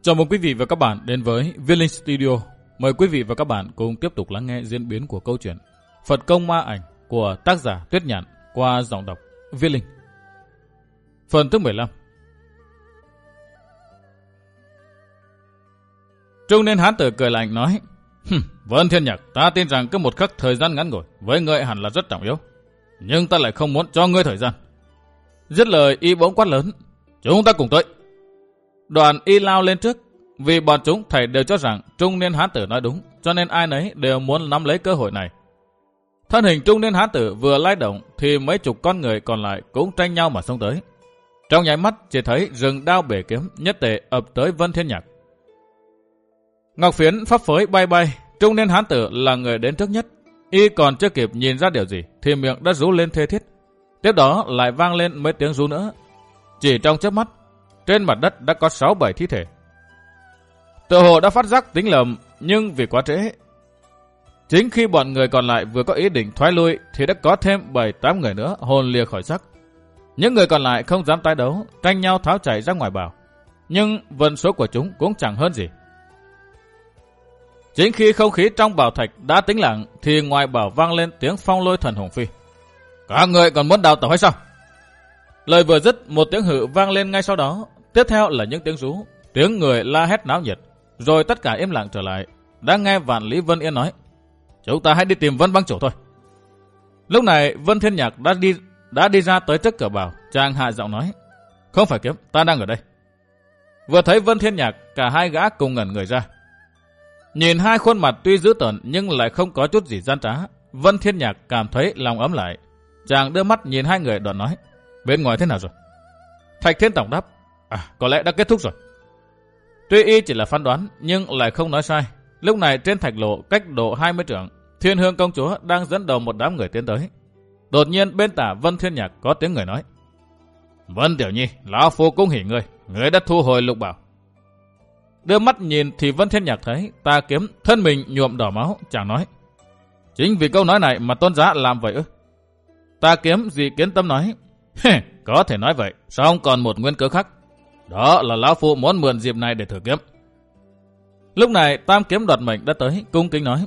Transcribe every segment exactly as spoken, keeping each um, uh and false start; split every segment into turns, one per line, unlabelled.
Chào mừng quý vị và các bạn đến với Viết Linh Studio. Mời quý vị và các bạn cùng tiếp tục lắng nghe diễn biến của câu chuyện Phật Công Ma Ảnh của tác giả Tuyết Nhạn qua giọng đọc Viết Linh. Phần thứ mười lăm. Trung niên hán tử cười lạnh nói: Vân Thiên Nhạc, ta tin rằng cứ một khắc thời gian ngắn ngủi với ngươi hẳn là rất trọng yếu, nhưng ta lại không muốn cho ngươi thời gian. Dứt lời, y bỗng quát lớn: Chúng ta cùng tới. Đoàn y lao lên trước, vì bọn chúng thảy đều cho rằng trung niên hán tử nói đúng, cho nên ai nấy đều muốn nắm lấy cơ hội này. Thân hình trung niên hán tử vừa lay động thì mấy chục con người còn lại cũng tranh nhau mà xông tới. Trong nháy mắt chỉ thấy rừng đao bể kiếm nhất tề ập tới Vân Thiên Nhạc. Ngọc phiến phấp phới bay bay, trung niên hán tử là người đến trước nhất. Y còn chưa kịp nhìn ra điều gì thì miệng đã rú lên thê thiết. Tiếp đó lại vang lên mấy tiếng rú nữa. Chỉ trong chớp mắt, trên mặt đất đã có sáu bảy thi thể. Tự hồ đã phát giác tính lầm, nhưng vì quá trễ. Chính khi bọn người còn lại vừa có ý định thoái lui thì đã có thêm bảy tám người nữa hồn lìa khỏi xác. Những người còn lại không dám tái đấu, tranh nhau tháo chạy ra ngoài bào. Nhưng vận số của chúng cũng chẳng hơn gì. Chính khi không khí trong bảo thạch đã tĩnh lặng thì ngoài bảo vang lên tiếng phong lôi thần hùng phi: Các người còn muốn đào tẩu hay sao? Lời vừa dứt, một tiếng hự vang lên ngay sau đó. Tiếp theo là những tiếng rú, tiếng người la hét náo nhiệt. Rồi tất cả im lặng trở lại. Đã nghe Vạn Lý Vân Yên nói: Chúng ta hãy đi tìm Vân Bang Chủ thôi. Lúc này Vân Thiên Nhạc đã đi đã đi ra tới trước cửa bảo. Chàng hạ giọng nói: Không phải kiếm, ta đang ở đây. Vừa thấy Vân Thiên Nhạc, cả hai gã cùng ngẩn người ra. Nhìn hai khuôn mặt tuy dữ tợn nhưng lại không có chút gì gian trá, Vân Thiên Nhạc cảm thấy lòng ấm lại. Chàng đưa mắt nhìn hai người đoạn nói: Bên ngoài thế nào rồi? Thạch Thiên Tổng đáp: À, có lẽ đã kết thúc rồi. Tuy y chỉ là phán đoán nhưng lại không nói sai. Lúc này trên thạch lộ cách độ hai mươi trượng, Thiên Hương công chúa đang dẫn đầu một đám người tiến tới. Đột nhiên bên tả Vân Thiên Nhạc có tiếng người nói: Vân Tiểu Nhi, lão phu cung hỉ ngươi, ngươi đã thu hồi lục bảo. Đưa mắt nhìn thì Vân Thiên Nhạc thấy Tà Kiếm thân mình nhuộm đỏ máu. Chàng nói: Chính vì câu nói này mà tôn giá làm vậy ư? Tà Kiếm dị kiến tâm nói: Có thể nói vậy, song còn một nguyên cớ khác. Đó là lão phu muốn mượn dịp này để thử kiếm. Lúc này Tam Kiếm Đoạt Mệnh đã tới, cung kính nói: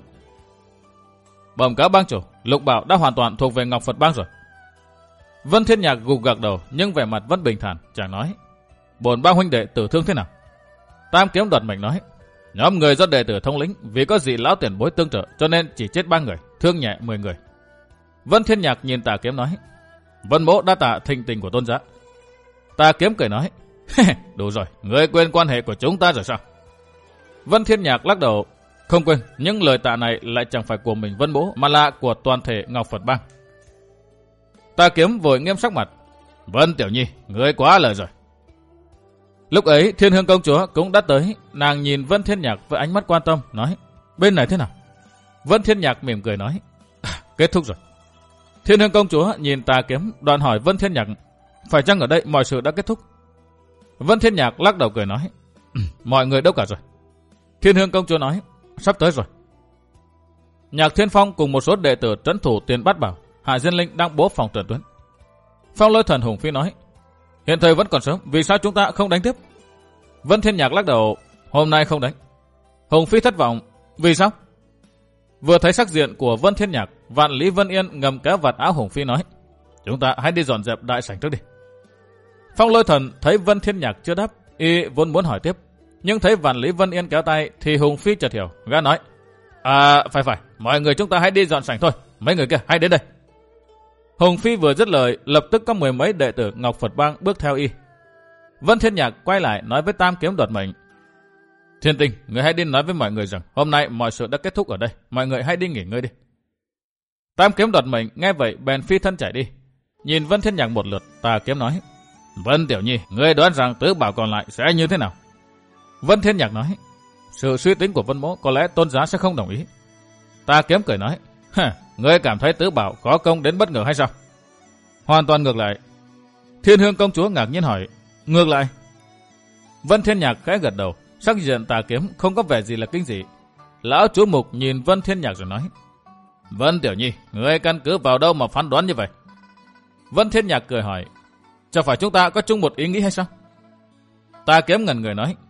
Bẩm cáo bang chủ, lục bảo đã hoàn toàn thuộc về Ngọc Phật bang rồi. Vân Thiên Nhạc gục gật đầu nhưng vẻ mặt vẫn bình thản. Chàng nói: Bổn bang huynh đệ tử thương thế nào? Tam Kiếm Đoạt Mệnh nói: Nhóm người do đệ tử thống lĩnh vì có dị lão tiền bối tương trợ cho nên chỉ chết ba người, thương nhẹ mười người. Vân Thiên Nhạc nhìn Tà Kiếm nói: Vân mỗ đa tạ thịnh tình của tôn giá. Tà Kiếm cười nói: Đủ rồi, ngươi quên quan hệ của chúng ta rồi sao? Vân Thiên Nhạc lắc đầu: Không quên, nhưng lời tạ này lại chẳng phải của mình Vân mỗ mà là của toàn thể Ngọc Phật bang. Tà Kiếm vội nghiêm sắc mặt: Vân Tiểu Nhi, ngươi quá lời rồi. Lúc ấy Thiên Hương công chúa cũng đã tới. Nàng nhìn Vân Thiên Nhạc với ánh mắt quan tâm, nói: Bên này thế nào? Vân Thiên Nhạc mỉm cười nói: à, Kết thúc rồi. Thiên Hương công chúa nhìn Tà Kiếm, đoạn hỏi Vân Thiên Nhạc: Phải chăng ở đây mọi sự đã kết thúc? Vân Thiên Nhạc lắc đầu cười nói: Mọi người đâu cả rồi? Thiên Hương công chúa nói: Sắp tới rồi. Nhạc Thiên Phong cùng một số đệ tử trấn thủ Tiền Bát Bảo, Hạ Diên Linh đang bố phòng trận tuyến. Phong Lôi Thần Hùng Phi nói: Hiện thời vẫn còn sớm, vì sao chúng ta không đánh tiếp? Vân Thiên Nhạc lắc đầu: Hôm nay không đánh. Hùng Phi thất vọng: Vì sao? Vừa thấy sắc diện của Vân Thiên Nhạc, Vạn Lý Vân Yên ngầm kéo vạt áo Hùng Phi nói: Chúng ta hãy đi dọn dẹp đại sảnh trước đi. Phong Lôi Thần thấy Vân Thiên Nhạc chưa đáp, y vốn muốn hỏi tiếp, nhưng thấy Vạn Lý Vân Yên kéo tay thì Hùng Phi chợt hiểu, gã nói: À, phải phải, mọi người chúng ta hãy đi dọn sảnh thôi, mấy người kia hãy đến đây. Hùng Phi vừa dứt lời, lập tức có mười mấy đệ tử Ngọc Phật bang bước theo y. Vân Thiên Nhạc quay lại nói với Tam Kiếm Đoạt Mệnh: Thiên Tinh, người hãy đi nói với mọi người rằng hôm nay mọi sự đã kết thúc ở đây, mọi người hãy đi nghỉ ngơi đi. Tam Kiếm Đoạt Mệnh nghe vậy bèn phi thân chạy đi. Nhìn Vân Thiên Nhạc một lượt, Tà Kiếm nói: Vân Tiểu Nhi, ngươi đoán rằng tứ bảo còn lại sẽ như thế nào? Vân Thiên Nhạc nói: Sự suy tính của Vân mỗ có lẽ tôn giá sẽ không đồng ý. Tà Kiếm cười nói: Hả, ngươi cảm thấy tứ bảo có công đến bất ngờ hay sao? Hoàn toàn ngược lại. Thiên Hương công chúa ngạc nhiên hỏi: Ngược lại? Vân Thiên Nhạc khẽ gật đầu, sắc diện Tà Kiếm không có vẻ gì là kinh dị. Lão chú mục nhìn Vân Thiên Nhạc rồi nói: Vân Tiểu Nhi, ngươi căn cứ vào đâu mà phán đoán như vậy? Vân Thiên Nhạc cười hỏi: Chẳng phải chúng ta có chung một ý nghĩ hay sao? Tà Kiếm ngẩn người nói: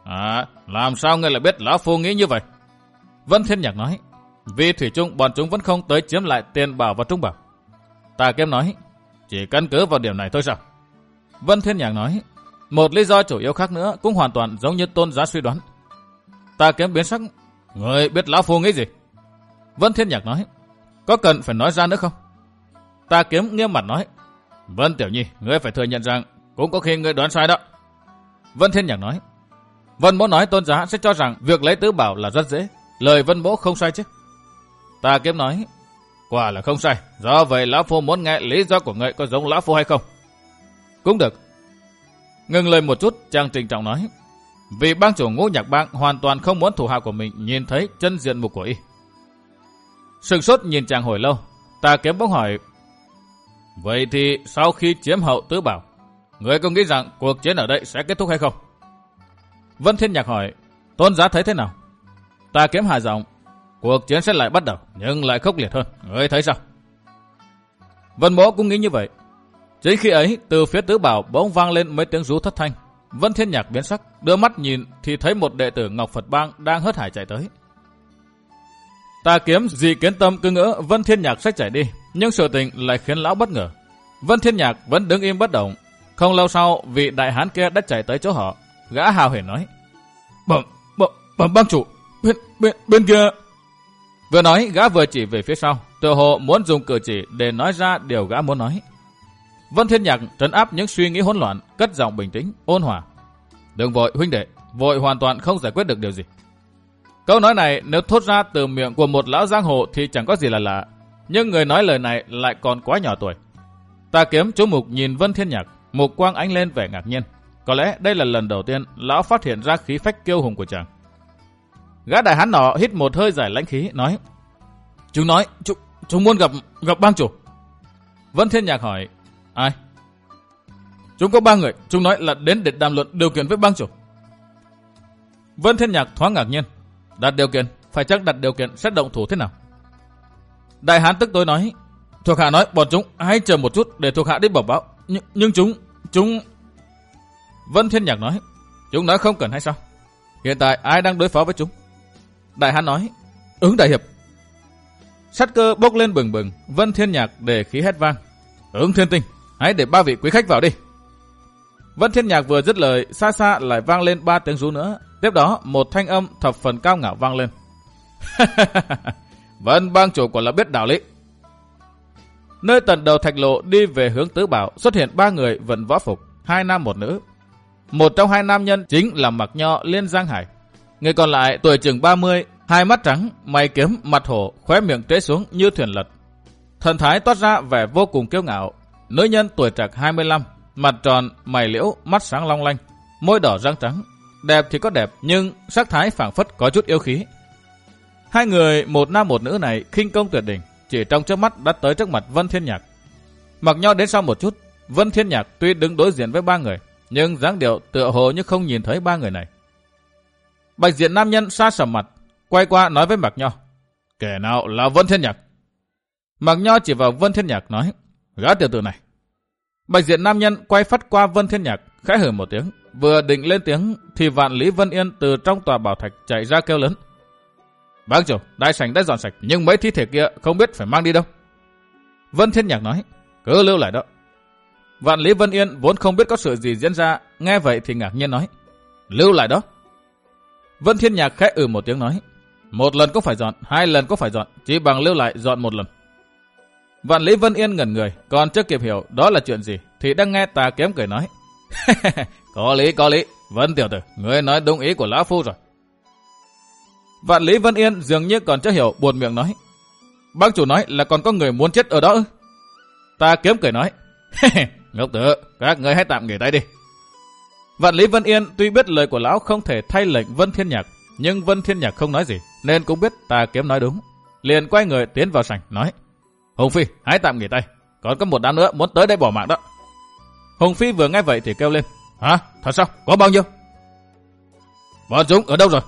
À, làm sao ngươi lại biết lão phu nghĩ như vậy? Vân Thiên Nhạc nói, vì thủy chung bọn chúng vẫn không tới chiếm lại tiền bảo và trung bảo. Tà Kiếm nói, chỉ căn cứ vào điểm này thôi sao? Vân Thiên Nhạc nói, một lý do chủ yếu khác nữa cũng hoàn toàn giống như Tôn giá suy đoán. Tà Kiếm biến sắc, ngươi biết lão phu nghĩ gì? Vân Thiên Nhạc nói, có cần phải nói ra nữa không? Tà Kiếm nghiêm mặt nói, Vân Tiểu Nhi, ngươi phải thừa nhận rằng cũng có khi ngươi đoán sai đó. Vân Thiên Nhạc nói, Vân Mỗ nói Tôn giá sẽ cho rằng việc lấy tứ bảo là rất dễ, lời Vân Mỗ không sai chứ? Tà Kiếm nói, quả là không sai, do vậy lão phu muốn nghe lý do của ngươi có giống lão phu hay không? Cũng được. Ngừng lời một chút, chàng trịnh trọng nói, vì bang chủ Ngũ Nhạc Bang hoàn toàn không muốn thủ hạ của mình nhìn thấy chân diện mục của y. Sừng sốt nhìn chàng hồi lâu, Tà Kiếm bỗng hỏi, vậy thì sau khi chiếm hậu tứ bảo, ngươi có nghĩ rằng cuộc chiến ở đây sẽ kết thúc hay không? Vân Thiên Nhạc hỏi, Tôn giá thấy thế nào? Tà Kiếm hạ giọng, cuộc chiến sẽ lại bắt đầu, nhưng lại khốc liệt hơn, ngươi thấy sao? Vân Mỗ cũng nghĩ như vậy. Chính khi ấy, từ phía tứ bảo bỗng vang lên mấy tiếng rú thất thanh. Vân Thiên Nhạc biến sắc, đưa mắt nhìn thì thấy một đệ tử Ngọc Phật Bang đang hớt hải chạy tới. Tà Kiếm dị kiến tâm cứ ngỡ Vân Thiên Nhạc sẽ chạy đi, nhưng sự tình lại khiến lão bất ngờ. Vân Thiên Nhạc vẫn đứng im bất động. Không lâu sau, vị đại hán kia đã chạy tới chỗ họ. Gã hào hển nói, bẩm bẩm bẩm bang chủ, bên bên bên kia. Vừa nói, gã vừa chỉ về phía sau, tựa hồ muốn dùng cử chỉ để nói ra điều gã muốn nói. Vân Thiên Nhạc trấn áp những suy nghĩ hỗn loạn, cất giọng bình tĩnh, ôn hòa, đừng vội huynh đệ, vội hoàn toàn không giải quyết được điều gì. Câu nói này nếu thốt ra từ miệng của một lão giang hồ thì chẳng có gì là lạ, nhưng người nói lời này lại còn quá nhỏ tuổi. Tà Kiếm chú mục nhìn Vân Thiên Nhạc, mục quang ánh lên vẻ ngạc nhiên. Có lẽ đây là lần đầu tiên lão phát hiện ra khí phách kiêu hùng của chàng. Gã đại hán nọ hít một hơi dài lãnh khí, nói, chúng nói, chúng, chúng muốn gặp gặp bang chủ. Vân Thiên Nhạc hỏi, ai? Chúng có ba người, chúng nói là đến để đàm luận điều kiện với bang chủ. Vân Thiên Nhạc thoáng ngạc nhiên, đặt điều kiện, phải chắc đặt điều kiện sẽ động thủ thế nào? Đại hán tức tối nói, thuộc hạ nói bọn chúng hãy chờ một chút để thuộc hạ đi bẩm báo, nhưng, nhưng chúng, chúng... Vân Thiên Nhạc nói, chúng nói không cần hay sao? Hiện tại ai đang đối phó với chúng? Đại hán nói, ứng đại hiệp. Sát cơ bốc lên bừng bừng, Vân Thiên Nhạc để khí hét vang, ứng Thiên Tinh, hãy để ba vị quý khách vào đi. Vân Thiên Nhạc vừa dứt lời, xa xa lại vang lên ba tiếng rú nữa. Tiếp đó một thanh âm thập phần cao ngạo vang lên. Vân bang chủ quả là biết đạo lý. Nơi tận đầu thạch lộ đi về hướng tứ bảo xuất hiện ba người vận võ phục, hai nam một nữ. Một trong hai nam nhân chính là Mặc Nho Liên Giang Hải. Người còn lại tuổi chừng ba mươi, hai mắt trắng, mày kiếm, mặt hổ, khóe miệng trễ xuống như thuyền lật. Thần thái toát ra vẻ vô cùng kiêu ngạo. Nữ nhân tuổi trạc hai mươi lăm, mặt tròn, mày liễu, mắt sáng long lanh, môi đỏ răng trắng. Đẹp thì có đẹp, nhưng sắc thái phảng phất có chút yêu khí. Hai người một nam một nữ này khinh công tuyệt đỉnh, chỉ trong chớp mắt đã tới trước mặt Vân Thiên Nhạc. Mặc Nho đến sau một chút, Vân Thiên Nhạc tuy đứng đối diện với ba người, nhưng dáng điệu tựa hồ như không nhìn thấy ba người này. Bạch diện nam nhân sa sầm mặt, quay qua nói với Mặc Nho, kẻ nào là Vân Thiên Nhạc? Mặc Nho chỉ vào Vân Thiên Nhạc nói, gã tiểu tử này. Bạch diện nam nhân quay phắt qua Vân Thiên Nhạc, khẽ hừ một tiếng, vừa định lên tiếng thì Vạn Lý Vân Yên từ trong tòa bảo thạch chạy ra kêu lớn, bác chủ, đại sảnh đã dọn sạch, nhưng mấy thi thể kia không biết phải mang đi đâu. Vân Thiên Nhạc nói, cứ lưu lại đó. Vạn Lý Vân Yên vốn không biết có sự gì diễn ra, nghe vậy thì ngạc nhiên nói, lưu lại đó. Vân Thiên Nhạc khẽ ừ một tiếng nói, một lần có phải dọn, hai lần có phải dọn, chỉ bằng lưu lại dọn một lần. Vạn Lý Vân Yên ngẩn người, còn chưa kịp hiểu đó là chuyện gì thì đang nghe Tà Kiếm cười nói, có lý có lý, Vân tiểu tử, ngươi nói đúng ý của lão phu rồi. Vạn Lý Vân Yên dường như còn chưa hiểu, buồn miệng nói, bác chủ nói là còn có người muốn chết ở đó ư? Tà Kiếm cười nói, ngốc tử, các ngươi hãy tạm nghỉ tay đi. Vạn Lý Vân Yên tuy biết lời của lão không thể thay lệnh Vân Thiên Nhạc, nhưng Vân Thiên Nhạc không nói gì, nên cũng biết Tà Kiếm nói đúng. Liền quay người tiến vào sảnh nói, Hùng Phi, hãy tạm nghỉ tay, còn có một đám nữa muốn tới đây bỏ mạng đó. Hùng Phi vừa nghe vậy thì kêu lên, hả? Thật sao? Có bao nhiêu? Bọn chúng ở đâu rồi?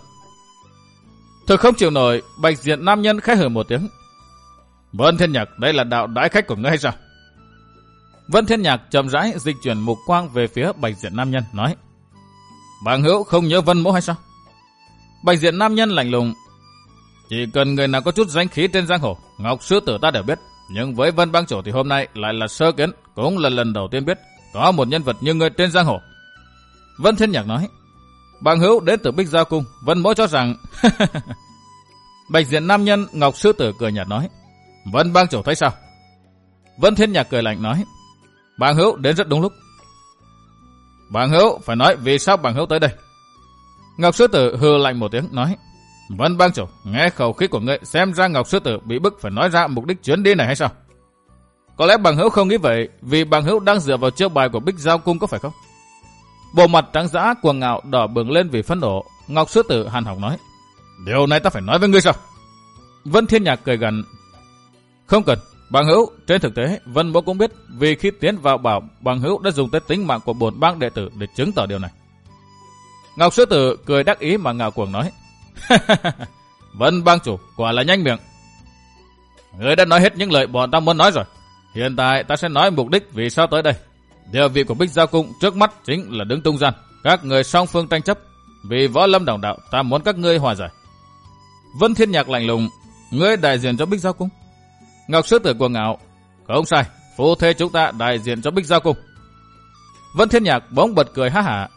Thực không chịu nổi, bạch diện nam nhân khẽ hừ một tiếng, Vân Thiên Nhạc, đây là đạo đãi khách của ngươi hay sao? Vân Thiên Nhạc chậm rãi dịch chuyển mục quang về phía bạch diện nam nhân, nói, Bằng hữu không nhớ Vân Mỗ hay sao? Bạch diện nam nhân lạnh lùng. Chỉ cần người nào có chút danh khí trên giang hồ, Ngọc Sư Tử ta đều biết. Nhưng với Vân Bang Chủ thì hôm nay lại là sơ kiến, cũng là lần đầu tiên biết có một nhân vật như người trên giang hồ. Vân Thiên Nhạc nói. Bằng hữu đến từ Bích Giao Cung, Vân Mỗ cho rằng... Bạch diện nam nhân Ngọc Sư Tử cười nhạt nói. Vân Bang Chủ thấy sao? Vân Thiên Nhạc cười lạnh nói. Bằng hữu đến rất đúng lúc. Bằng hữu phải nói vì sao bằng hữu tới đây. Ngọc Sư Tử hừ lạnh một tiếng nói. Vân Bang Chủ, nghe khẩu khí của ngươi xem ra Ngọc Sư Tử bị bức phải nói ra mục đích chuyến đi này hay sao? Có lẽ bằng hữu không nghĩ vậy, vì bằng hữu đang dựa vào chiêu bài của Bích Giao Cung có phải không? Bộ mặt trắng dã cuồng ngạo đỏ bừng lên vì phẫn nộ. Ngọc Sư Tử hàn học nói. Điều này ta phải nói với ngươi sao? Vân Thiên Nhạc cười gằn. Không cần, bằng hữu, trên thực tế Vân Mỗ cũng biết, vì khi tiến vào bảo bằng hữu đã dùng tới tính mạng của bổn bang đệ tử để chứng tỏ điều này. Ngọc Sư Tử cười đắc ý mà ngạo cuồng nói. Vân Bang Chủ quả là nhanh miệng. Ngươi đã nói hết những lời bọn ta muốn nói rồi. Hiện tại ta sẽ nói mục đích vì sao tới đây. Địa vị của Bích Giao Cung trước mắt chính là đứng trung gian, các người song phương tranh chấp. Vì võ lâm đồng đạo ta muốn các ngươi hòa giải. Vân Thiên Nhạc lạnh lùng. Ngươi đại diện cho Bích Giao Cung? Ngọc Sư Tử cuồng ngạo. Không sai, phu thê chúng ta đại diện cho Bích Giao Cung. Vân Thiên Nhạc bỗng bật cười ha hả.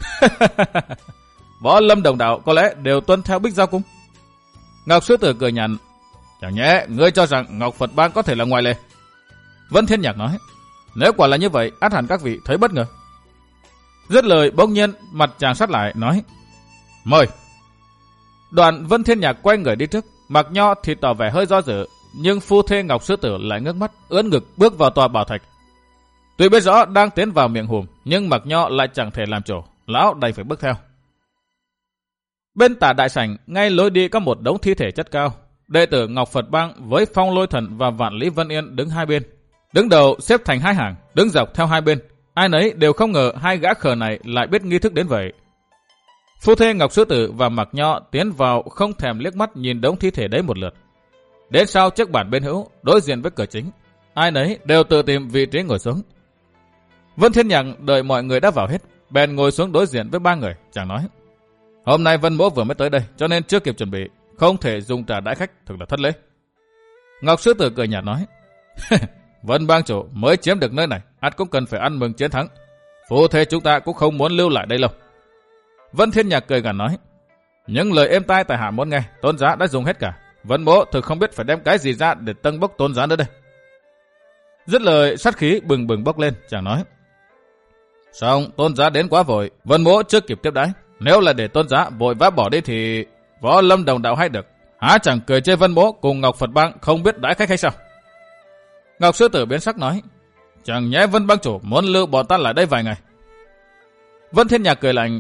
Võ lâm đồng đạo có lẽ đều tuân theo Bích Giao Cung. Ngọc Sư Tử cười nhạt. Chẳng nhẽ ngươi cho rằng Ngọc Phật Bang có thể là ngoại lệ? Vân Thiên Nhạc nói. Nếu quả là như vậy, ắt hẳn các vị thấy bất ngờ. Dứt lời bỗng nhiên mặt chàng sát lại nói. Mời. Đoạn Vân Thiên Nhạc quay người đi trước. Mạc Nho thì tỏ vẻ hơi do dự, nhưng phu thê Ngọc Sư Tử lại ngước mắt ưỡn ngực bước vào tòa bảo thạch. Tuy biết rõ đang tiến vào miệng hùm, nhưng Mạc Nho lại chẳng thể làm chủ, lão đành phải bước theo. Bên tả đại sảnh, ngay lối đi có một đống thi thể chất cao. Đệ tử Ngọc Phật Bang với Phong Lôi Thần và Vạn Lý Vân Yên đứng hai bên. Đứng đầu xếp thành hai hàng, đứng dọc theo hai bên. Ai nấy đều không ngờ hai gã khờ này lại biết nghi thức đến vậy. Phu thê Ngọc Sư Tử và Mạc Nho tiến vào không thèm liếc mắt nhìn đống thi thể đấy một lượt. Đến sau chiếc bàn bên hữu đối diện với cửa chính, ai nấy đều tự tìm vị trí ngồi xuống. Vân Thiên Nhạc đợi mọi người đã vào hết, bèn ngồi xuống đối diện với ba người, chàng nói: Hôm nay Vân Mỗ vừa mới tới đây, cho nên chưa kịp chuẩn bị, không thể dùng trà đãi khách, thực là thất lễ. Ngọc Sư Tử cười nhạt nói: Vân Bang Chủ mới chiếm được nơi này, ắt cũng cần phải ăn mừng chiến thắng. Phu thê chúng ta cũng không muốn lưu lại đây lâu. Vân Thiên Nhạc cười gằn nói: Những lời êm tai tại hạ muốn nghe, Tôn giá đã dùng hết cả. Vân Mỗ thực không biết phải đem cái gì ra để tâng bốc Tôn giá nữa đây. Dứt lời sát khí bừng bừng bốc lên, chàng nói: Xong, Tôn giá đến quá vội, Vân Mỗ chưa kịp tiếp đãi. Nếu là để Tôn giá vội vã bỏ đi thì võ lâm đồng đạo hay được, há chẳng cười chê Vân Mỗ cùng Ngọc Phật Bang không biết đãi khách hay sao? Ngọc Sư Tử biến sắc nói: Chẳng nhẽ Vân Bang Chủ muốn lưu bọn ta lại đây vài ngày? Vân Thiên Nhạc cười lạnh: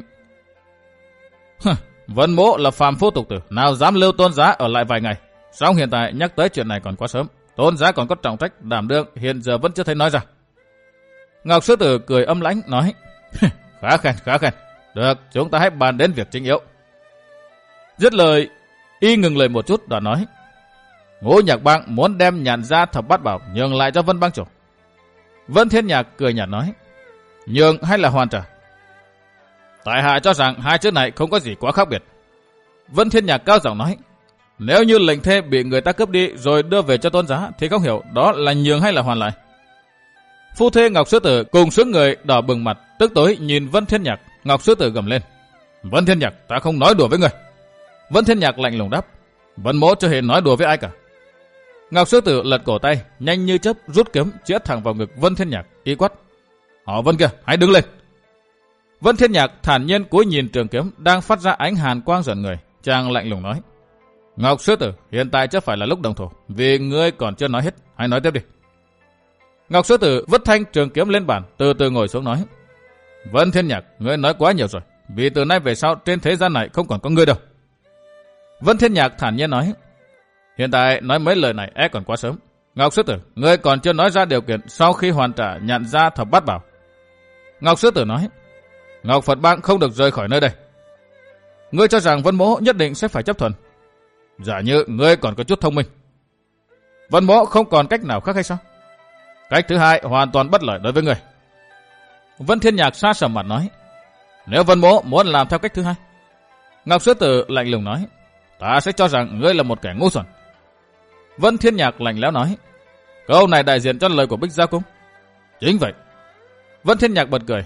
Vân Mỗ là phàm phu tục tử, nào dám lưu Tôn giá ở lại vài ngày. Song hiện tại nhắc tới chuyện này còn quá sớm, Tôn giá còn có trọng trách đảm đương, hiện giờ vẫn chưa thấy nói ra. Ngọc Sư Tử cười âm lãnh nói: Khá khen, khá khen. Được, chúng ta hãy bàn đến việc chính yếu. Dứt lời, y ngừng lời một chút, đoạn nói: Ngũ Nhạc Bang muốn đem Nhàn Gia Thập Bát Bảo nhường lại cho Vân Bang Chủ. Vân Thiên Nhạc cười nhạt nói: Nhường hay là hoàn trả? Tại hạ cho rằng hai chữ này không có gì quá khác biệt. Vân Thiên Nhạc cao giọng nói: Nếu như lệnh thê bị người ta cướp đi rồi đưa về cho Tôn giá thì không hiểu đó là nhường hay là hoàn lại. Phu thê Ngọc Sư Tử cùng sướng người đỏ bừng mặt, tức tối nhìn Vân Thiên Nhạc. Ngọc Sư Tử gầm lên: Vân Thiên Nhạc, ta không nói đùa với người. Vân Thiên Nhạc lạnh lùng đáp: Vân Mỗ chưa hề nói đùa với ai cả. Ngọc Sư Tử lật cổ tay, nhanh như chớp rút kiếm chĩa thẳng vào ngực Vân Thiên Nhạc, y quát: Họ Vân kia, hãy đứng lên. Vân Thiên Nhạc thản nhiên cúi nhìn trường kiếm đang phát ra ánh hàn quang rợn người, chàng lạnh lùng nói: Ngọc Sư Tử, hiện tại chưa phải là lúc đồng thủ, vì ngươi còn chưa nói hết, hãy nói tiếp đi. Ngọc Sư Tử vứt thanh trường kiếm lên bàn, từ từ ngồi xuống nói: Vân Thiên Nhạc, ngươi nói quá nhiều rồi, vì từ nay về sau trên thế gian này không còn có ngươi đâu. Vân Thiên Nhạc thản nhiên nói: Hiện tại nói mấy lời này e còn quá sớm. Ngọc Sư Tử, ngươi còn chưa nói ra điều kiện sau khi hoàn trả Nhàn Gia Thập Bát Bảo. Ngọc Sư Tử nói: Ngọc Phật Bang không được rời khỏi nơi đây. Ngươi cho rằng Vân Mỗ nhất định sẽ phải chấp thuận? Giả như ngươi còn có chút thông minh, Vân Mỗ không còn cách nào khác hay sao? Cách thứ hai hoàn toàn bất lợi đối với ngươi. Vân Thiên Nhạc sa sầm mặt nói: Nếu Vân Mỗ muốn làm theo cách thứ hai. Ngọc Sư Tử lạnh lùng nói, ta sẽ cho rằng ngươi là một kẻ ngu xuẩn. Vân Thiên Nhạc lạnh lẽo nói, câu này đại diện cho lời của Bích Giao Cung. Chính vậy. Vân Thiên Nhạc bật cười.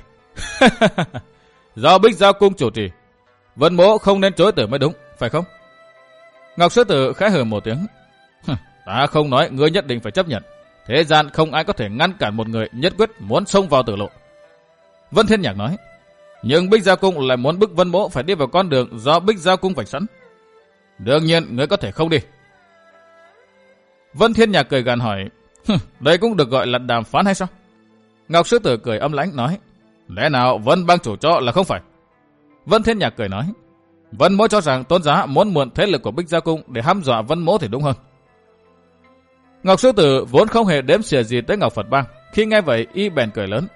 Do Bích Giao Cung chủ trì, Vân Mỗ không nên chối từ mới đúng, phải không? Ngọc Sư Tử khẽ hừ một tiếng. Ta không nói ngươi nhất định phải chấp nhận. Thế gian không ai có thể ngăn cản một người nhất quyết muốn xông vào tử lộ. Vân Thiên Nhạc nói, nhưng Bích Giao Cung lại muốn bức Vân Mỗ phải đi vào con đường do Bích Giao Cung vạch sẵn. Đương nhiên ngươi có thể không đi. Vân Thiên Nhạc cười gằn hỏi, đây cũng được gọi là đàm phán hay sao? Ngọc Sư Tử cười âm lãnh nói, lẽ nào Vân bang chủ cho là không phải? Vân Thiên Nhạc cười nói, Vân Mỗ cho rằng Tôn giá muốn mượn thế lực của Bích Giao Cung để hăm dọa Vân Mỗ thì đúng hơn. Ngọc Sư Tử vốn không hề đếm xỉa gì tới Ngọc Phật Bang, khi nghe vậy y bèn cười lớn.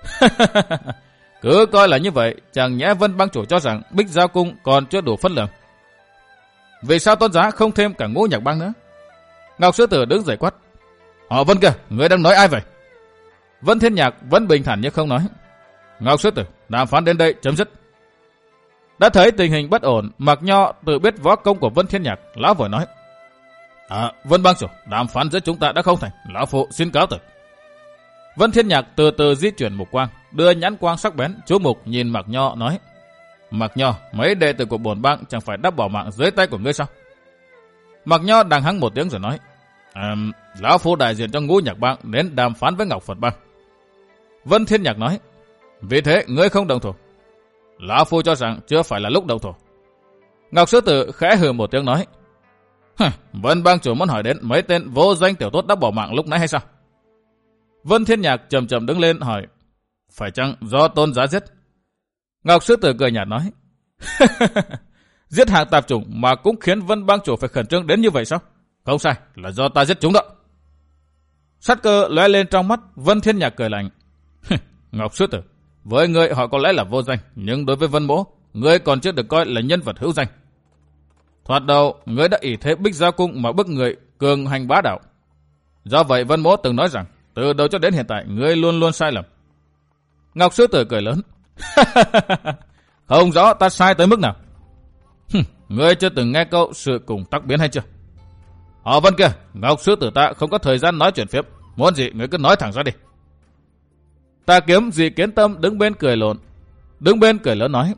Cứ coi là như vậy, chẳng nhẽ Vân bang chủ cho rằng Bích Giao Cung còn chưa đủ phân lượng. Vì sao Tôn giá không thêm cả Ngũ Nhạc Bang nữa? Ngọc Sư Tử đứng dậy quát, họ Vân kìa, ngươi đang nói ai vậy? Vân Thiên Nhạc vẫn bình thản như không nói. Ngọc Sư Tử, đàm phán đến đây chấm dứt. Đã thấy tình hình bất ổn, Mạc Nho tự biết võ công của Vân Thiên Nhạc, lão vội nói, À, Vân bang chủ, đàm phán giữa chúng ta đã không thành, lão phụ xin cáo từ. Vân Thiên Nhạc từ từ di chuyển mục quang, đưa nhãn quang sắc bén, chú mục nhìn Mạc Nho nói, Mạc Nho, mấy đệ tử của bổn bang chẳng phải đắp bỏ mạng dưới tay của ngươi sao? Mạc Nho đằng hắng một tiếng rồi nói, à, lão phụ đại diện cho Ngũ Nhạc Bang đến đàm phán với Ngọc Phật Bang. Vân Thiên Nhạc nói, vì thế ngươi không đồng thủ. Lão phu cho rằng chưa phải là lúc đồng thủ. Ngọc Sư Tử khẽ hừ một tiếng nói, Vân bang chủ muốn hỏi đến mấy tên vô danh tiểu tốt đã bỏ mạng lúc nãy hay sao? Vân Thiên Nhạc chậm chậm đứng lên hỏi, phải chăng do Tôn giá giết? Ngọc Sư Tử cười nhạt nói, giết hạng tạp chủng mà cũng khiến Vân bang chủ phải khẩn trương đến như vậy sao? Không sai, là do ta giết chúng đó. Sát cơ lóe lên trong mắt, Vân Thiên Nhạc cười lạnh, Ngọc Sư Tử, với ngươi họ có lẽ là vô danh, nhưng đối với Vân Mỗ, ngươi còn chưa được coi là nhân vật hữu danh. Thoạt đầu, ngươi đã ỷ thế Bích Giao Cung mà bức người cường hành bá đạo. Do vậy Vân Mỗ từng nói rằng, từ đầu cho đến hiện tại, ngươi luôn luôn sai lầm. Ngọc Sư Tử cười lớn, không rõ ta sai tới mức nào. Ngươi chưa từng nghe câu sự cùng tắc biến hay chưa? Họ Vân kia, Ngọc Sư Tử ta không có thời gian nói chuyện phiếm, muốn gì ngươi cứ nói thẳng ra đi. Ta Kiếm Dị Kiến Tâm đứng bên cười lộn, đứng bên cười lớn nói,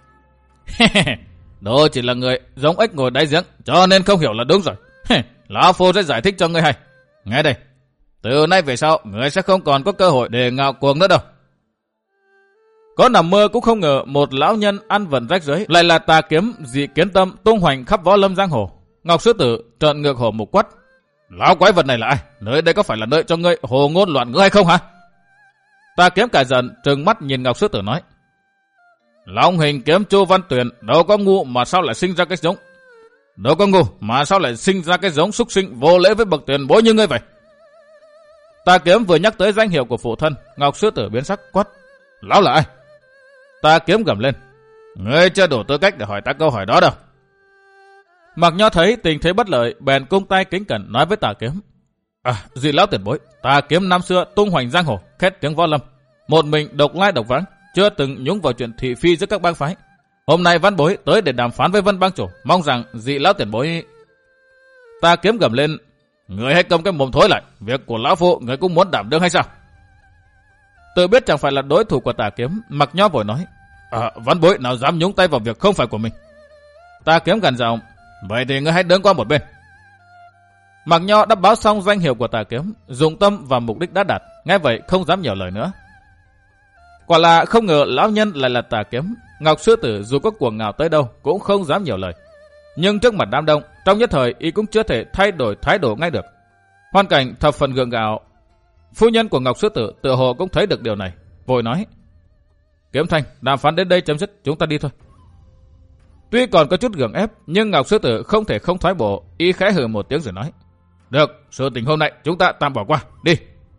đó chỉ là người giống ếch ngồi đáy giếng, cho nên không hiểu là đúng rồi. Lão phu sẽ giải thích cho ngươi hay. Nghe đây, từ nay về sau, ngươi sẽ không còn có cơ hội để ngạo cuồng nữa đâu. Có nằm mơ cũng không ngờ một lão nhân ăn vận rách rưới lại là Tà Kiếm Dị Kiến Tâm tung hoành khắp võ lâm giang hồ. Ngọc Sư Tử trợn ngược hổ mục quát, lão quái vật này là ai? Nơi đây có phải là nơi cho ngươi hồ ngôn loạn ngữ hay không hả? Tà Kiếm cả giận trừng mắt nhìn Ngọc Sư Tử nói, Long Hình Kiếm Chu Văn Tuyền đâu có ngu mà sao lại sinh ra cái giống, đâu có ngu mà sao lại sinh ra cái giống súc sinh vô lễ với bậc tiền bối như ngươi vậy? Tà Kiếm vừa nhắc tới danh hiệu của phụ thân, Ngọc Sư Tử biến sắc quát, lão là ai? Tà Kiếm gầm lên, ngươi chưa đủ tư cách để hỏi ta câu hỏi đó đâu. Mạc Nho thấy tình thế bất lợi, bèn cung tay kính cẩn nói với Tà Kiếm, à, dị lão tiền bối, Tà Kiếm năm xưa tung hoành giang hồ, khét tiếng võ lâm, một mình độc lai độc vãng, chưa từng nhúng vào chuyện thị phi giữa các bang phái. Hôm nay văn bối tới để đàm phán với Vân bang chủ, mong rằng dị lão tiền bối. Tà Kiếm gầm lên, người hãy cầm cái mồm thối lại, việc của lão phụ người cũng muốn đảm đương hay sao? Tự biết chẳng phải là đối thủ của Tà Kiếm, Mạc Nho vội nói, à, văn bối nào dám nhúng tay vào việc không phải của mình. Tà Kiếm gằn giọng, vậy thì ngươi hãy đứng qua một bên. Mạc Nho đã báo xong danh hiệu của Tà Kiếm, dụng tâm và mục đích đã đạt, nghe vậy không dám nhiều lời nữa. Quả là không ngờ lão nhân lại là Tà Kiếm. Ngọc Sư Tử dù có cuồng ngạo tới đâu cũng không dám nhiều lời, nhưng trước mặt đám đông, trong nhất thời y cũng chưa thể thay đổi thái độ ngay được. Hoàn cảnh thập phần gượng gạo. Phu nhân của Ngọc Sư Tử tựa hồ cũng thấy được điều này, vội nói, Kiếm Thanh, đàm phán đến đây chấm dứt, chúng ta đi thôi. Tuy còn có chút gượng ép, nhưng Ngọc Sư Tử không thể không thoái bộ, y khẽ hừ một tiếng rồi nói, được, sự tình hôm nay chúng ta tạm bỏ qua, đi.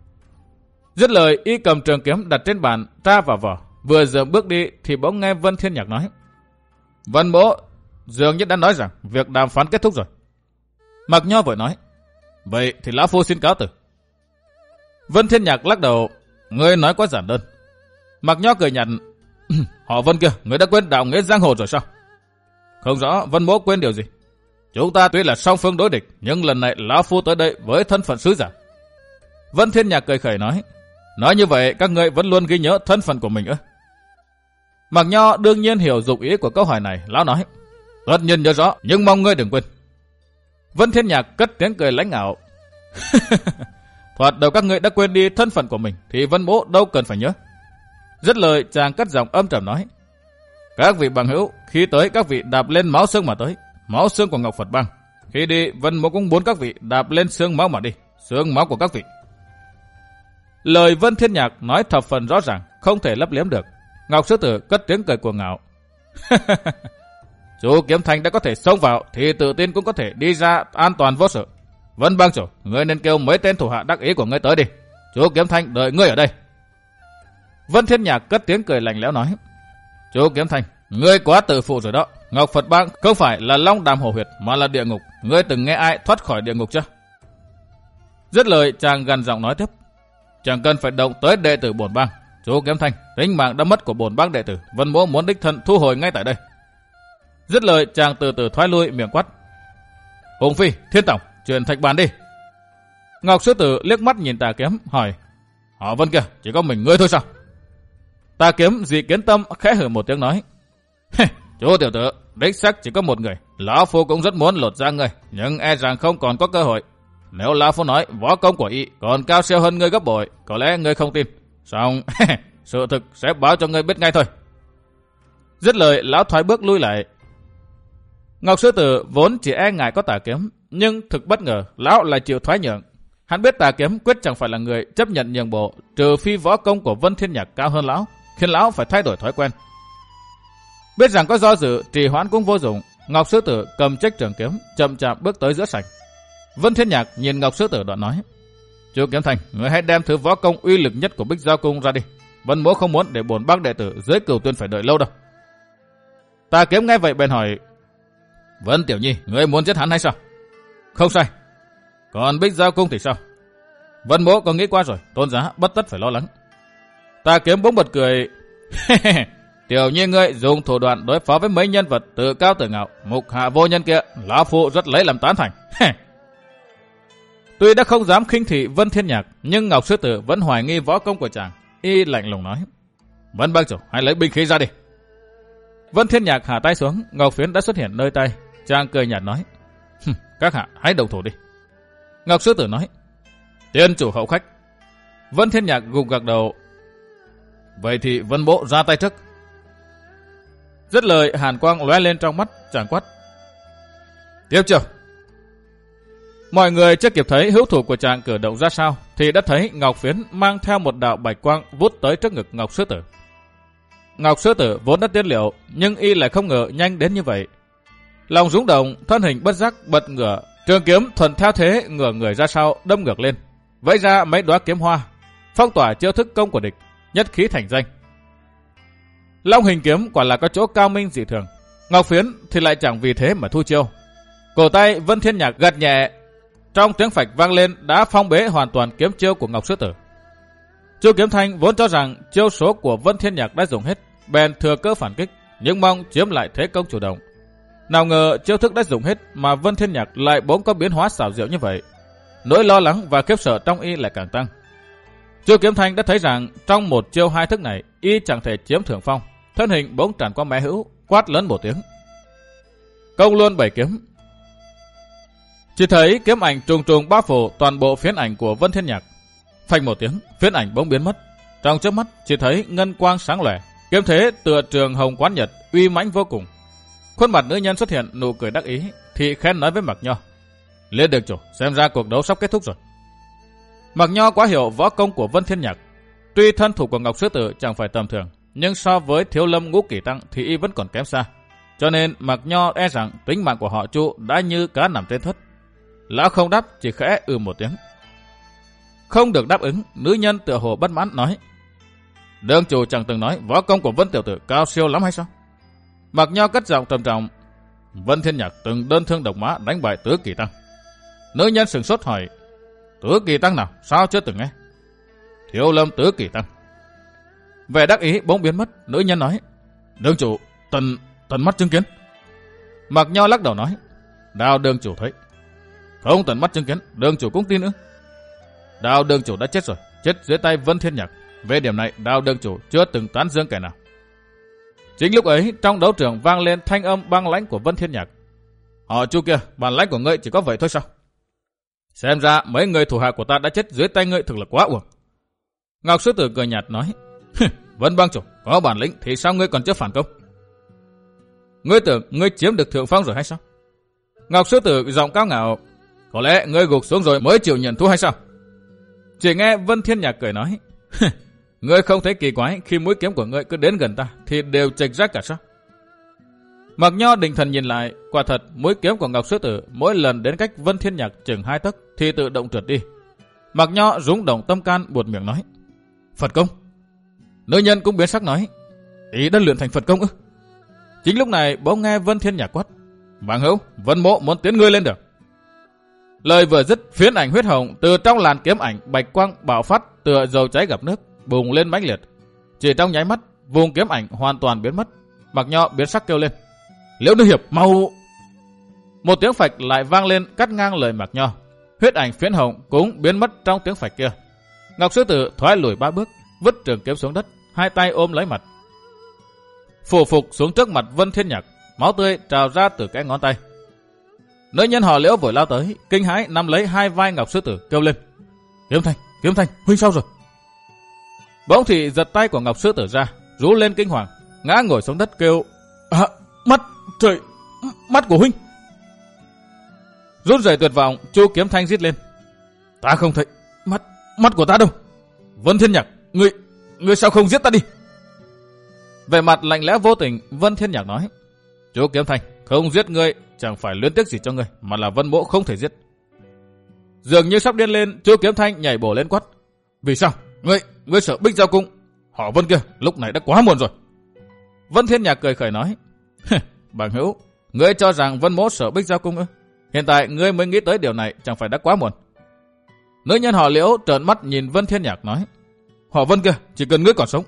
Dứt lời, y cầm trường kiếm đặt trên bàn, tra vào vỏ, vừa dừng bước đi thì bỗng nghe Vân Thiên Nhạc nói, Vân Mỗ dường như đã nói rằng việc đàm phán kết thúc rồi. Mạc Nho vội nói, vậy thì lão phu xin cáo từ. Vân Thiên Nhạc lắc đầu, ngươi nói quá giản đơn. Mạc Nho cười nhạt, Họ Vân kia, người đã quên đạo nghĩa giang hồ rồi sao? Không rõ Vân Mỗ quên điều gì. Chúng ta tuy là song phương đối địch, nhưng lần này lão phu tới đây với thân phận sứ giả. Vân Thiên Nhạc cười khẩy nói, nói như vậy các ngươi vẫn luôn ghi nhớ thân phận của mình ư? Mạc Nho đương nhiên hiểu dụng ý của câu hỏi này, lão nói, tất nhiên nhớ rõ, nhưng mong ngươi đừng quên. Vân Thiên Nhạc cất tiếng cười lãnh ngạo. Thoạt đầu các ngươi đã quên đi thân phận của mình, thì Vân Mỗ đâu cần phải nhớ. Dứt lời chàng cất giọng âm trầm nói, các vị bằng hữu, khi tới các vị đạp lên máu xương mà tới, máu xương của Ngọc Phật Bang. Khi đi, Vân Mỗ cũng muốn các vị đạp lên xương máu mà đi, xương máu của các vị. Lời Vân Thiên Nhạc nói thập phần rõ ràng, không thể lấp liếm được. Ngọc Sư Tử cất tiếng cười cuồng ngạo. Chú Kiếm Thanh đã có thể xông vào, thì tự tin cũng có thể đi ra an toàn vô sự. Vân Bang chủ, ngươi nên kêu mấy tên thủ hạ đắc ý của ngươi tới đi. Chú Kiếm Thanh đợi ngươi ở đây. Vân Thiên Nhạc cất tiếng cười lạnh lẽo nói, chú Kiếm Thanh, ngươi quá tự phụ rồi đó. Ngọc Phật Bang không phải là long đàm hổ huyệt, mà là địa ngục. Ngươi từng nghe ai thoát khỏi địa ngục chưa? Dứt lời chàng gằn giọng nói tiếp, chẳng cần phải động tới đệ tử bổn bang. Chú Kiếm Thanh, tính mạng đã mất của bổn bang đệ tử, Vân Mỗ muốn đích thân thu hồi ngay tại đây. Dứt lời chàng từ từ thoái lui, miệng quát, Hùng Phi, Thiên Tổng, chuyển thạch bàn đi. Ngọc Sư Tử liếc mắt nhìn Tà Kiếm, hỏi, họ Vân kia, chỉ có mình ngươi thôi sao? Tà Kiếm dị kiến tâm khẽ hừ một tiếng nói, chú tiểu tử, đích xác chỉ có một người, lão phu cũng rất muốn lột ra ngươi, nhưng e rằng không còn có cơ hội. Nếu lão phu nói võ công của y còn cao siêu hơn ngươi gấp bội, có lẽ ngươi không tin. Xong, sự thực sẽ báo cho ngươi biết ngay thôi. Dứt lời, lão thoái bước lui lại. Ngọc Sư Tử vốn chỉ e ngại có Tà Kiếm, nhưng thực bất ngờ, lão lại chịu thoái nhượng. Hắn biết Tà Kiếm quyết chẳng phải là người chấp nhận nhường bộ, trừ phi võ công của Vân Thiên Nhạc cao hơn lão, khiến lão phải thay đổi thói quen. Biết rằng có do dự, trì hoãn cũng vô dụng, Ngọc Sư Tử cầm trích trường kiếm, chậm chạp bước tới giữa sảnh. Vân Thiên Nhạc nhìn Ngọc Sư Tử đoạn nói, chú Kiếm Thành, người hãy đem thứ võ công uy lực nhất của Bích Giao Cung ra đi. Vân Mỗ không muốn để bổn bang đệ tử dưới Cửu Tuyên phải đợi lâu đâu. Tà Kiếm nghe vậy bèn hỏi, Vân Tiểu Nhi, người muốn giết hắn hay sao? Không sai. Còn Bích Giao Cung thì sao? Vân Mỗ có nghĩ qua rồi, tôn giá bất tất phải lo lắng. Tà Kiếm bỗng bật cười, Tiểu Nhi ngươi dùng thủ đoạn đối phó với mấy nhân vật tự cao tự ngạo, mục hạ vô nhân kia, lão phu rất lấy làm tán thành. Tuy đã không dám khinh thị Vân Thiên Nhạc, nhưng Ngọc Sư Tử vẫn hoài nghi võ công của chàng. Y lạnh lùng nói, Vân Bang chủ, hãy lấy binh khí ra đi. Vân Thiên Nhạc hạ tay xuống, ngọc phiến đã xuất hiện nơi tay. Chàng cười nhạt nói, các hạ hãy đồng thủ đi. Ngọc Sư Tử nói, tiên chủ hậu khách. Vân Thiên Nhạc gục gật đầu, vậy thì Vân Mỗ ra tay trước. Dứt lời, hàn quang lóe lên trong mắt, chàng quát, tiếp chiêu. Mọi người chưa kịp thấy hữu thủ của chàng cử động ra sao, thì đã thấy ngọc phiến mang theo một đạo bạch quang vút tới trước ngực Ngọc Sư Tử. Ngọc Sư Tử vốn đã tiến liệu, nhưng y lại không ngờ nhanh đến như vậy. Lòng rúng động, thân hình bất giác bật ngửa, trường kiếm thuận theo thế ngửa người ra sau đâm ngược lên, vẫy ra mấy đóa kiếm hoa, phong tỏa chiêu thức công của địch, nhất khí thành danh. Long hình kiếm quả là có chỗ cao minh dị thường, ngọc phiến thì lại chẳng vì thế mà thu chiêu. Cổ tay Vân Thiên Nhạc gật nhẹ, trong tiếng phạch vang lên đã phong bế hoàn toàn kiếm chiêu của Ngọc Sư Tử. Chu Kiếm Thanh vốn cho rằng chiêu số của Vân Thiên Nhạc đã dùng hết, bèn thừa cơ phản kích, nhưng mong chiếm lại thế công chủ động. Nào ngờ chiêu thức đã dùng hết mà Vân Thiên Nhạc lại bỗng có biến hóa xảo diệu như vậy, nỗi lo lắng và khiếp sợ trong y lại càng tăng. Chu Kiếm Thanh đã thấy rằng trong một chiêu hai thức này y chẳng thể chiếm thượng phong, thân hình bỗng tràn qua mé hữu, quát lớn một tiếng, công luôn bảy kiếm. Chỉ thấy kiếm ảnh trùng trùng bao phủ toàn bộ phiến ảnh của Vân Thiên Nhạc. Phanh một tiếng, phiến ảnh bỗng biến mất. Trong chớp mắt chỉ thấy ngân quang sáng lòe, kiếm thế tựa trường hồng quán nhật, uy mãnh vô cùng. Khuôn mặt nữ nhân xuất hiện nụ cười đắc ý, thì khen nói với Mạc Nho, Liên Đường chủ, xem ra cuộc đấu sắp kết thúc rồi. Mạc Nho quá hiểu võ công của Vân Thiên Nhạc. Tuy thân thủ của Ngọc Sư Tử chẳng phải tầm thường, nhưng so với Thiếu Lâm Ngũ Kỷ Tăng thì y vẫn còn kém xa. Cho nên Mạc Nho e rằng tính mạng của họ Chu đã như cá nằm trên thớt. Lão không đáp, chỉ khẽ ừ một tiếng. Không được đáp ứng, nữ nhân tựa hồ bất mãn nói, Đường chủ chẳng từng nói võ công của Vân tiểu tử cao siêu lắm hay sao? Mạc Nho cất giọng trầm trọng, Vân Thiên Nhạc từng đơn thương độc mã đánh bại Tứ Kỳ Tăng. Nữ nhân sửng sốt hỏi, Tứ Kỳ Tăng nào, sao chưa từng nghe? Thiếu Lâm Tứ Kỳ Tăng. Vẻ đắc ý bỗng biến mất, nữ nhân nói, Đường chủ, tần, tần mắt chứng kiến. Mạc Nho lắc đầu nói, Đào đường chủ thấy. Không tận mắt chứng kiến, đường chủ cũng tin nữa. Đào đường chủ đã chết rồi, chết dưới tay Vân Thiên Nhạc. Về điểm này, Đào đường chủ chưa từng tán dương kẻ nào. Chính lúc ấy, trong đấu trường vang lên thanh âm băng lãnh của Vân Thiên Nhạc. Họ Chu kia, bản lãnh của ngươi chỉ có vậy thôi sao? Xem ra mấy người thủ hạ của ta đã chết dưới tay ngươi thực là quá uổng. Ngọc Sư Tử cười nhạt nói, Vân bang chủ, có bản lĩnh thì sao ngươi còn chưa phản công? Ngươi tưởng ngươi chiếm được thượng phong rồi hay sao? Ngọc Sư Tử giọng cao ngạo, có lẽ ngươi gục xuống rồi mới chịu nhận thua hay sao? Chỉ nghe Vân Thiên Nhạc cười nói, ngươi không thấy kỳ quái khi mũi kiếm của ngươi cứ đến gần ta thì đều chệch ra cả sao? Mạc Nho định thần nhìn lại, quả thật mũi kiếm của Ngọc Sư Tử mỗi lần đến cách Vân Thiên Nhạc chừng hai tấc thì tự động trượt đi. Mạc Nho rúng động tâm can buột miệng nói, Phật công. Nữ nhân cũng biến sắc nói, ý đã luyện thành Phật công ư? Chính lúc này bỗng nghe Vân Thiên Nhạc quát, Vàng Hữu, Vân Mỗ muốn tiến ngươi lên được. Lời vừa dứt, phiến ảnh huyết hồng từ trong làn kiếm ảnh bạch quang bạo phát tựa dầu cháy gặp nước, bùng lên mãnh liệt. Chỉ trong nháy mắt, vùng kiếm ảnh hoàn toàn biến mất. Mạc Nho biến sắc kêu lên, Liễu Nữ Hiệp, mau! Một tiếng phạch lại vang lên cắt ngang lời Mạc Nho. Huyết ảnh phiến hồng cũng biến mất trong tiếng phạch kia. Ngọc Sư Tử thoái lùi ba bước, vứt trường kiếm xuống đất, hai tay ôm lấy mặt. Phủ phục xuống trước mặt Vân Thiên Nhạc, máu tươi trào ra từ cái ngón tay. Nữ nhân họ Liễu vội lao tới, kinh hãi nắm lấy hai vai Ngọc Sư Tử kêu lên, Kiếm Thanh, Kiếm Thanh, huynh sao rồi? Bỗng thì giật tay của Ngọc Sư Tử ra, rú lên kinh hoàng, ngã ngồi xuống đất kêu, à, mắt, trời, mắt của huynh. Rút rẩy tuyệt vọng, Chu Kiếm Thanh rít lên, ta không thấy mắt, mắt của ta đâu. Vân Thiên Nhạc, ngươi, ngươi sao không giết ta đi? Về mặt lạnh lẽo vô tình, Vân Thiên Nhạc nói, Chu Kiếm Thanh, không giết ngươi chẳng phải luyến tiếc gì cho ngươi, mà là Vân Mỗ không thể giết. Dường như sắp điên lên, Chu Kiếm Thanh nhảy bổ lên quát, vì sao? Ngươi, ngươi sợ Bích Giao Cung? Họ Vân kia, lúc này đã quá muộn rồi. Vân Thiên Nhạc cười khẩy nói, Bằng Hữu, ngươi cho rằng Vân Mỗ sợ Bích Giao Cung ư? Hiện tại ngươi mới nghĩ tới điều này, chẳng phải đã quá muộn. Nữ nhân họ Liễu trợn mắt nhìn Vân Thiên Nhạc nói, họ Vân kia, chỉ cần ngươi còn sống,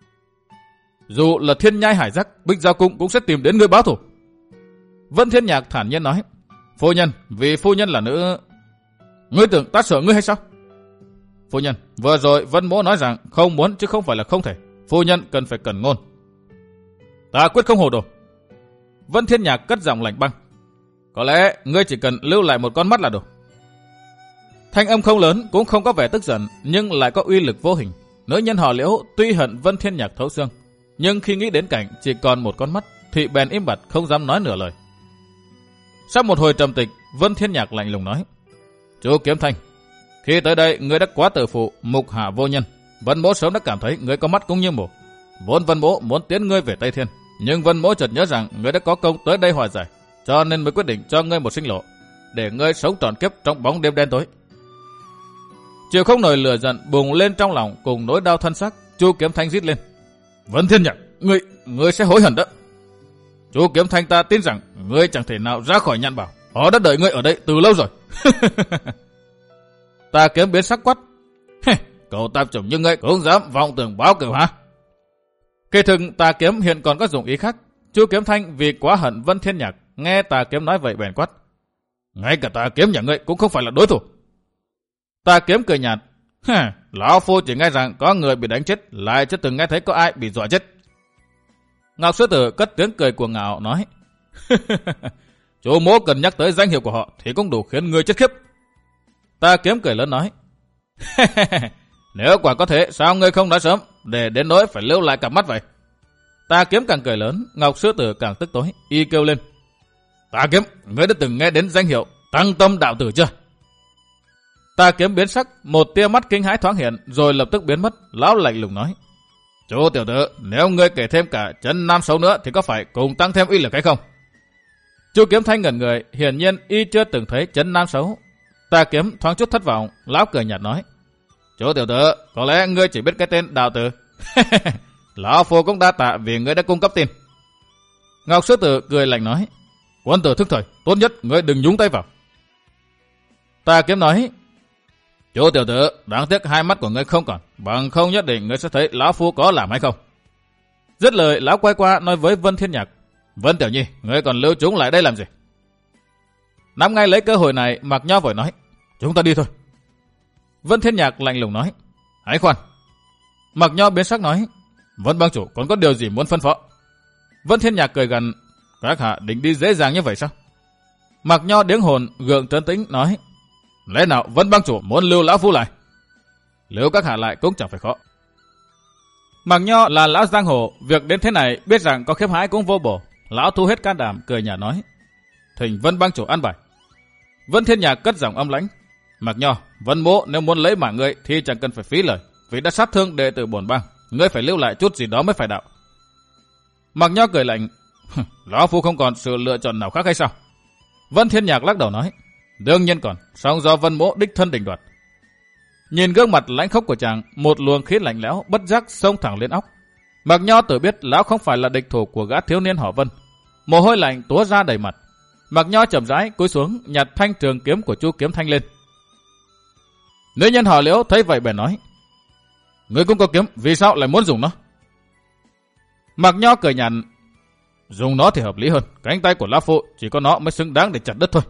dù là thiên nhai hải giác, Bích Giao Cung cũng sẽ tìm đến ngươi báo thù. Vân Thiên Nhạc thản nhiên nói, phu nhân, vì phu nhân là nữ, ngươi tưởng ta sợ ngươi hay sao? Phu nhân, vừa rồi Vân Mỗ nói rằng không muốn chứ không phải là không thể, phu nhân cần phải cẩn ngôn. Ta quyết không hồ đồ. Vân Thiên Nhạc cất giọng lạnh băng, có lẽ ngươi chỉ cần lưu lại một con mắt là đủ. Thanh âm không lớn cũng không có vẻ tức giận, nhưng lại có uy lực vô hình. Nữ nhân họ Liễu tuy hận Vân Thiên Nhạc thấu xương, nhưng khi nghĩ đến cảnh chỉ còn một con mắt thì bèn im bặt không dám nói nửa lời. Sau một hồi trầm tịch, Vân Thiên Nhạc lạnh lùng nói, Chu Kiếm Thanh, khi tới đây ngươi đã quá tự phụ, mục hạ vô nhân. Vân Mỗ sớm đã cảm thấy ngươi có mắt cũng như mù. Vốn Vân Mỗ muốn tiến ngươi về Tây Thiên, nhưng Vân Mỗ chợt nhớ rằng ngươi đã có công tới đây hòa giải, cho nên mới quyết định cho ngươi một sinh lộ, để ngươi sống trọn kiếp trong bóng đêm đen tối. Chịu không nổi lửa giận bùng lên trong lòng cùng nỗi đau thân xác, Chu Kiếm Thanh rít lên, Vân Thiên Nhạc, ngươi, ngươi sẽ hối hận đó. Chu Kiếm Thanh, ta tin rằng ngươi chẳng thể nào ra khỏi Nhạn Bảo, họ đã đợi ngươi ở đây từ lâu rồi. Ta Kiếm biến sắc quát, cậu tạp chủng như ngươi cũng dám vọng tưởng báo cửu hả? Kỳ thực Ta Kiếm hiện còn có dụng ý khác. Chu Kiếm Thanh vì quá hận Vân Thiên Nhạc, nghe Ta Kiếm nói vậy bèn quát, ngay cả Ta Kiếm nhà ngươi cũng không phải là đối thủ. Ta Kiếm cười nhạt, lão phu chỉ nghe rằng có người bị đánh chết, lại chưa từng nghe thấy có ai bị dọa chết. Ngọc Sư Tử cất tiếng cười cuồng ngạo nói, Chu Mỗ cần nhắc tới danh hiệu của họ thì cũng đủ khiến ngươi chết khiếp. Ta Kiếm cười lớn nói, nếu quả có thế, sao ngươi không nói sớm, để đến nỗi phải lưu lại cặp mắt vậy? Ta Kiếm càng cười lớn, Ngọc Sư Tử càng tức tối, y kêu lên, Ta Kiếm, ngươi đã từng nghe đến danh hiệu Tăng Tâm Đạo Tử chưa? Ta Kiếm biến sắc, một tia mắt kinh hãi thoáng hiện, rồi lập tức biến mất. Lão lạnh lùng nói, Chu tiểu tử, nếu ngươi kể thêm cả chân nam xấu nữa thì có phải cùng tăng thêm uy lực hay không? Chu Kiếm Thanh ngẩn người, hiển nhiên y chưa từng thấy chân nam xấu. Ta Kiếm thoáng chút thất vọng, lão cười nhạt nói, Chu tiểu tử, có lẽ ngươi chỉ biết cái tên Đạo Tử. Lão phu cũng đa tạ vì ngươi đã cung cấp tin. Ngọc Sư Tử cười lạnh nói, Quân tử thức thời, tốt nhất ngươi đừng nhúng tay vào. Ta Kiếm nói, Chu tiểu tử, đáng tiếc hai mắt của ngươi không còn, bằng không nhất định ngươi sẽ thấy lão phu có làm hay không. Dứt lời, lão quay qua nói với Vân Thiên Nhạc: Vân Tiểu Nhi, ngươi còn lưu chúng lại đây làm gì? Nắm ngay lấy cơ hội này, Mạc Nho vội nói: Chúng ta đi thôi. Vân Thiên Nhạc lạnh lùng nói: Hãy khoan. Mạc Nho biến sắc nói: Vân bang chủ còn có điều gì muốn phân phó? Vân Thiên Nhạc cười gằn: Các hạ định đi dễ dàng như vậy sao? Mạc Nho điếng hồn, gượng trấn tĩnh nói: Lẽ nào Vân bang chủ muốn lưu lão phu lại? Lưu các hạ lại cũng chẳng phải khó. Mạc Nho là lão giang hồ, việc đến thế này biết rằng có khiếp hãi cũng vô bổ. Lão thu hết can đảm, cười nhạt nói: Thỉnh Vân bang chủ an bài. Vân Thiên Nhạc cất giọng âm lãnh: Mạc Nho, Vân mỗ nếu muốn lấy mạng ngươi thì chẳng cần phải phí lời, vì đã sát thương đệ tử bổn bang, ngươi phải lưu lại chút gì đó mới phải đạo. Mạc Nho cười lạnh: Lão phu không còn sự lựa chọn nào khác hay sao? Vân Thiên Nhạc lắc đầu nói: Đương nhiên còn, song do Vân mỗ đích thân định đoạt. Nhìn gương mặt lãnh khốc của chàng, một luồng khí lạnh lẽo bất giác xông thẳng lên óc. Mạc Nho tự biết lão không phải là địch thủ của gã thiếu niên họ Vân. Mồ hôi lạnh túa ra đầy mặt. Mạc Nho chậm rãi cúi xuống nhặt thanh trường kiếm của Chu Kiếm Thanh lên. Nữ nhân họ Liễu thấy vậy bèn nói: Ngươi cũng có kiếm, vì sao lại muốn dùng nó? Mạc Nho cười nhạt: Dùng nó thì hợp lý hơn, cánh tay của lão phu chỉ có nó mới xứng đáng để chặt đất thôi.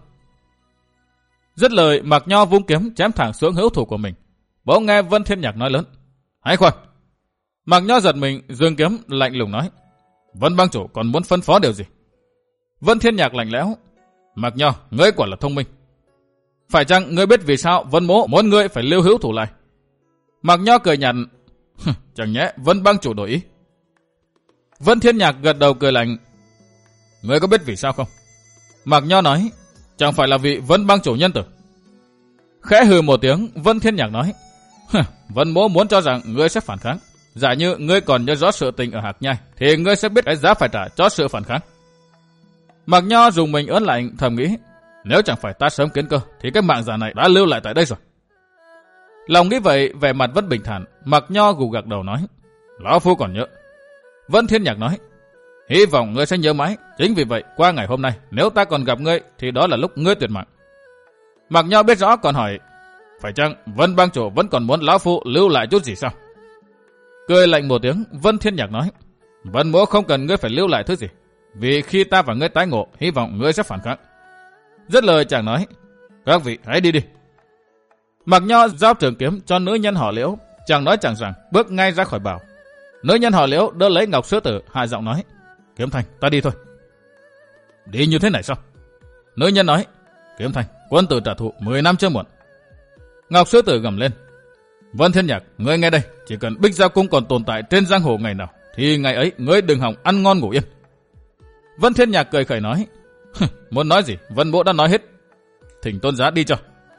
Dứt lời, Mạc Nho vung kiếm chém thẳng xuống hữu thủ của mình. Bỗng nghe Vân Thiên Nhạc nói lớn: Hãy khoan. Mạc Nho giật mình, dừng kiếm lạnh lùng nói: Vân bang chủ còn muốn phân phó điều gì? Vân Thiên Nhạc lạnh lẽo: Mạc Nho, ngươi quả là thông minh. Phải chăng ngươi biết vì sao Vân mỗ muốn ngươi phải lưu hữu thủ lại? Mạc Nho cười nhạt: Chẳng nhẽ Vân bang chủ đổi ý? Vân Thiên Nhạc gật đầu cười lạnh: Ngươi có biết vì sao không? Mạc Nho nói: Chẳng phải là vị Vân bang chủ nhân tử. Khẽ hừ một tiếng, Vân Thiên Nhạc nói: Vân mỗ muốn cho rằng ngươi sẽ phản kháng. Giả như ngươi còn nhớ rõ sự tình ở Hạc Nhai, thì ngươi sẽ biết cái giá phải trả cho sự phản kháng. Mạc Nho dùng mình ớn lạnh, thầm nghĩ: Nếu chẳng phải ta sớm kiến cơ, thì cái mạng già này đã lưu lại tại đây rồi. Lòng nghĩ vậy, vẻ mặt vẫn bình thản. Mạc Nho gù gật đầu nói: Lão phu còn nhớ. Vân Thiên Nhạc nói: Hy vọng ngươi sẽ nhớ mãi. Chính vì vậy, qua ngày hôm nay, nếu ta còn gặp ngươi, thì đó là lúc ngươi tuyệt mạng. Mạc Nho biết rõ, còn hỏi: Phải chăng Vân bang chủ vẫn còn muốn lão phu lưu lại chút gì sao? Cười lạnh một tiếng, Vân Thiên Nhạc nói: Vân mỗ không cần ngươi phải lưu lại thứ gì, vì khi ta và ngươi tái ngộ, hy vọng ngươi sẽ phản kháng. Dứt lời chàng nói: Các vị hãy đi đi. Mạc Nho giao trường kiếm cho nữ nhân họ Liễu, chàng nói chẳng rằng bước ngay ra khỏi bảo. Nữ nhân họ Liễu đỡ lấy Ngọc Sư Tử, hạ giọng nói: Kiếm Thanh, ta đi thôi. Đi như thế này sao? Nữ nhân nói: Kiếm Thanh, quân tử trả thù mười năm chưa muộn. Ngọc Sư Tử gầm lên: Vân Thiên Nhạc, ngươi nghe đây, chỉ cần Bích Giao Cung còn tồn tại trên giang hồ ngày nào, thì ngày ấy ngươi đừng hòng ăn ngon ngủ yên. Vân Thiên Nhạc cười khẩy nói: Muốn nói gì, Vân mỗ đã nói hết. Thỉnh tôn giá đi cho.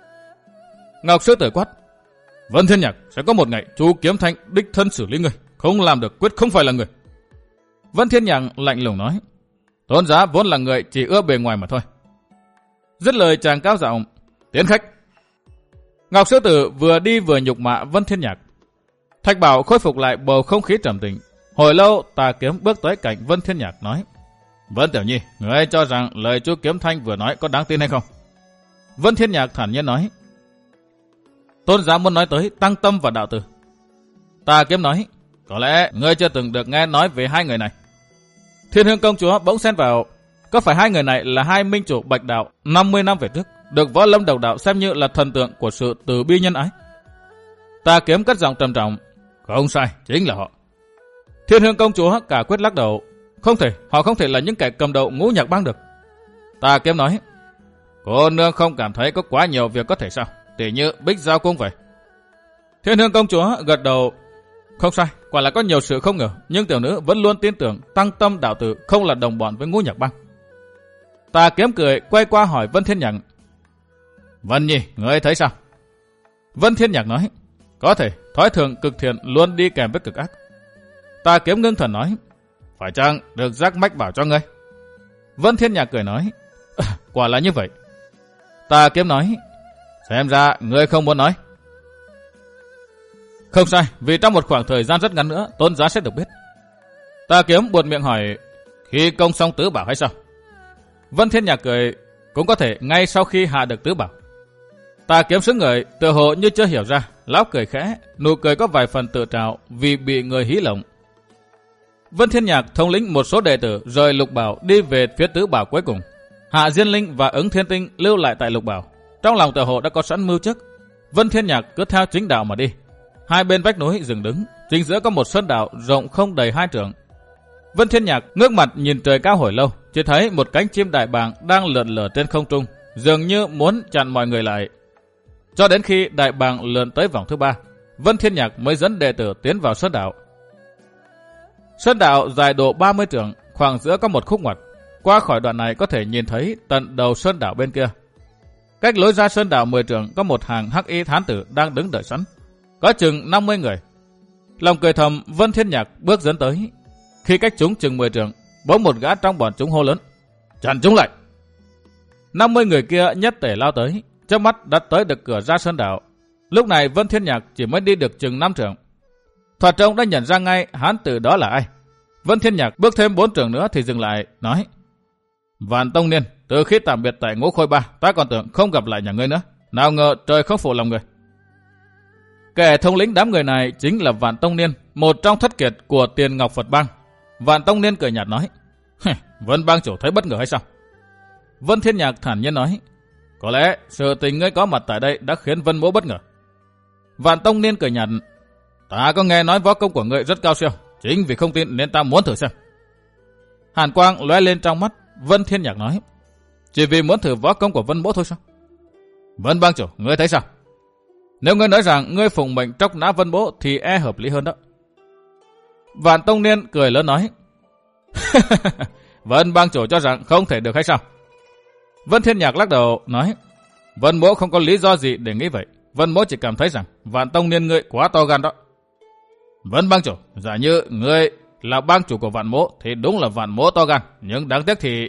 Ngọc Sư Tử quát: Vân Thiên Nhạc, sẽ có một ngày chú Kiếm Thanh đích thân xử lý ngươi, không làm được quyết không phải là người. Vân Thiên Nhạc lạnh lùng nói: Tôn giá vốn là người chỉ ưa bề ngoài mà thôi. Dứt lời chàng cao giọng: Tiến khách. Ngọc Sư Tử vừa đi vừa nhục mạ Vân Thiên Nhạc. Thạch Bảo khôi phục lại bầu không khí trầm tĩnh. Hồi lâu, Tà Kiếm bước tới cạnh Vân Thiên Nhạc nói: Vân Tiểu Nhi, ngươi cho rằng lời chú Kiếm Thanh vừa nói có đáng tin hay không? Vân Thiên Nhạc thản nhiên nói: Tôn giá muốn nói tới Tăng Tâm và Đạo Tử. Tà Kiếm nói: Có lẽ ngươi chưa từng được nghe nói về hai người này. Thiên Hương công chúa bỗng xen vào: Có phải hai người này là hai minh chủ Bạch Đạo năm mươi năm về trước, được Võ Lâm Độc Đạo xem như là thần tượng của sự từ bi nhân ái? Tà Kiếm cất giọng trầm trọng: Không sai, chính là họ. Thiên Hương công chúa cả quyết lắc đầu: Không thể, họ không thể là những kẻ cầm đầu Ngũ Nhạc Bang được. Tà Kiếm nói: Cô nương không cảm thấy có quá nhiều việc có thể sao? Tỉ như Bích Giao Cung vậy. Thiên Hương công chúa gật đầu: Không sai, quả là có nhiều sự không ngờ, nhưng tiểu nữ vẫn luôn tin tưởng Tăng Tâm Đạo Tử không là đồng bọn với Ngũ Nhạc Bang. Tà Kiếm cười, quay qua hỏi Vân Thiên Nhạc: Vân Nhi, ngươi thấy sao? Vân Thiên Nhạc nói: Có thể, thói thường cực thiện luôn đi kèm với cực ác. Tà Kiếm ngưng thần nói: Phải chăng được Giác Mách bảo cho ngươi? Vân Thiên Nhạc cười nói: Quả là như vậy. Tà Kiếm nói: Xem ra ngươi không muốn nói. Không sai, vì trong một khoảng thời gian rất ngắn nữa, tôn giá sẽ được biết. Tà Kiếm buột miệng hỏi: Khi công xong tứ bảo hay sao? Vân Thiên Nhạc cười: Cũng có thể ngay sau khi hạ được tứ bảo. Tà Kiếm sững người, tựa hồ như chưa hiểu ra, lão cười khẽ, nụ cười có vài phần tự trào vì bị người hí lộng. Vân Thiên Nhạc thống lĩnh một số đệ tử rời Lục Bảo đi về phía Tứ Bảo cuối cùng. Hạ Diên Linh và Ứng Thiên Tinh lưu lại tại Lục Bảo. Trong lòng tựa hồ đã có sẵn mưu trước. Vân Thiên Nhạc cứ theo chính đạo mà đi. Hai bên vách núi dừng đứng, chính giữa có một sơn đạo rộng không đầy hai trượng. Vân Thiên Nhạc ngước mặt nhìn trời cao hồi lâu, chỉ thấy một cánh chim đại bàng đang lượn lờ trên không trung, dường như muốn chặn mọi người lại. Cho đến khi đại bàng lượn tới vòng thứ ba, Vân Thiên Nhạc mới dẫn đệ tử tiến vào sơn đạo. Sơn đạo dài độ ba mươi trượng, khoảng giữa có một khúc ngoặt. Qua khỏi đoạn này có thể nhìn thấy tận đầu sơn đạo bên kia. Cách lối ra sơn đạo mười trượng có một hàng hắc y thám tử đang đứng đợi sẵn. Có chừng năm mươi người. Lòng cười thầm, Vân Thiên Nhạc bước dẫn tới. Khi cách chúng chừng mười trượng, bỗng một gã trong bọn chúng hô lớn: chặn chúng lại! năm mươi người kia nhất tể lao tới, chớp mắt đã tới được cửa ra sơn đạo. Lúc này Vân Thiên Nhạc chỉ mới đi được chừng năm trượng. Thoạt trông đã nhận ra ngay hán tử đó là ai. Vân Thiên Nhạc bước thêm bốn trượng nữa thì dừng lại, nói: Vạn Tông Niên, từ khi tạm biệt tại Ngũ Khôi Ba, ta còn tưởng không gặp lại nhà ngươi nữa. Nào ngờ trời không phụ lòng người. Kẻ thống lĩnh đám người này chính là Vạn Tông Niên, một trong thất kiệt của Tiền Ngọc Phật Bang. Vạn Tông Niên cười nhạt nói: Vân Bang chủ thấy bất ngờ hay sao? Vân Thiên Nhạc thản nhiên nói: Có lẽ sự tình ngươi có mặt tại đây đã khiến Vân Mỗ bất ngờ. Vạn Tông Niên cười nhạt: Ta có nghe nói võ công của ngươi rất cao siêu, chính vì không tin nên ta muốn thử xem. Hàn quang lóe lên trong mắt. Vân Thiên Nhạc nói: Chỉ vì muốn thử võ công của Vân Mỗ thôi sao? Vân Bang chủ, ngươi thấy sao? Nếu ngươi nói rằng ngươi phụng mệnh tróc nã Vân Mỗ thì e hợp lý hơn đó. Vạn Tông Niên cười lớn nói: Vân Bang chủ cho rằng không thể được hay sao? Vân Thiên Nhạc lắc đầu nói: Vân Mỗ không có lý do gì để nghĩ vậy. Vân Mỗ chỉ cảm thấy rằng Vạn Tông Niên ngươi quá to gan đó. Vân Bang chủ, giả như ngươi là bang chủ của Vạn Mỗ thì đúng là Vạn Mỗ to gan, nhưng đáng tiếc thì...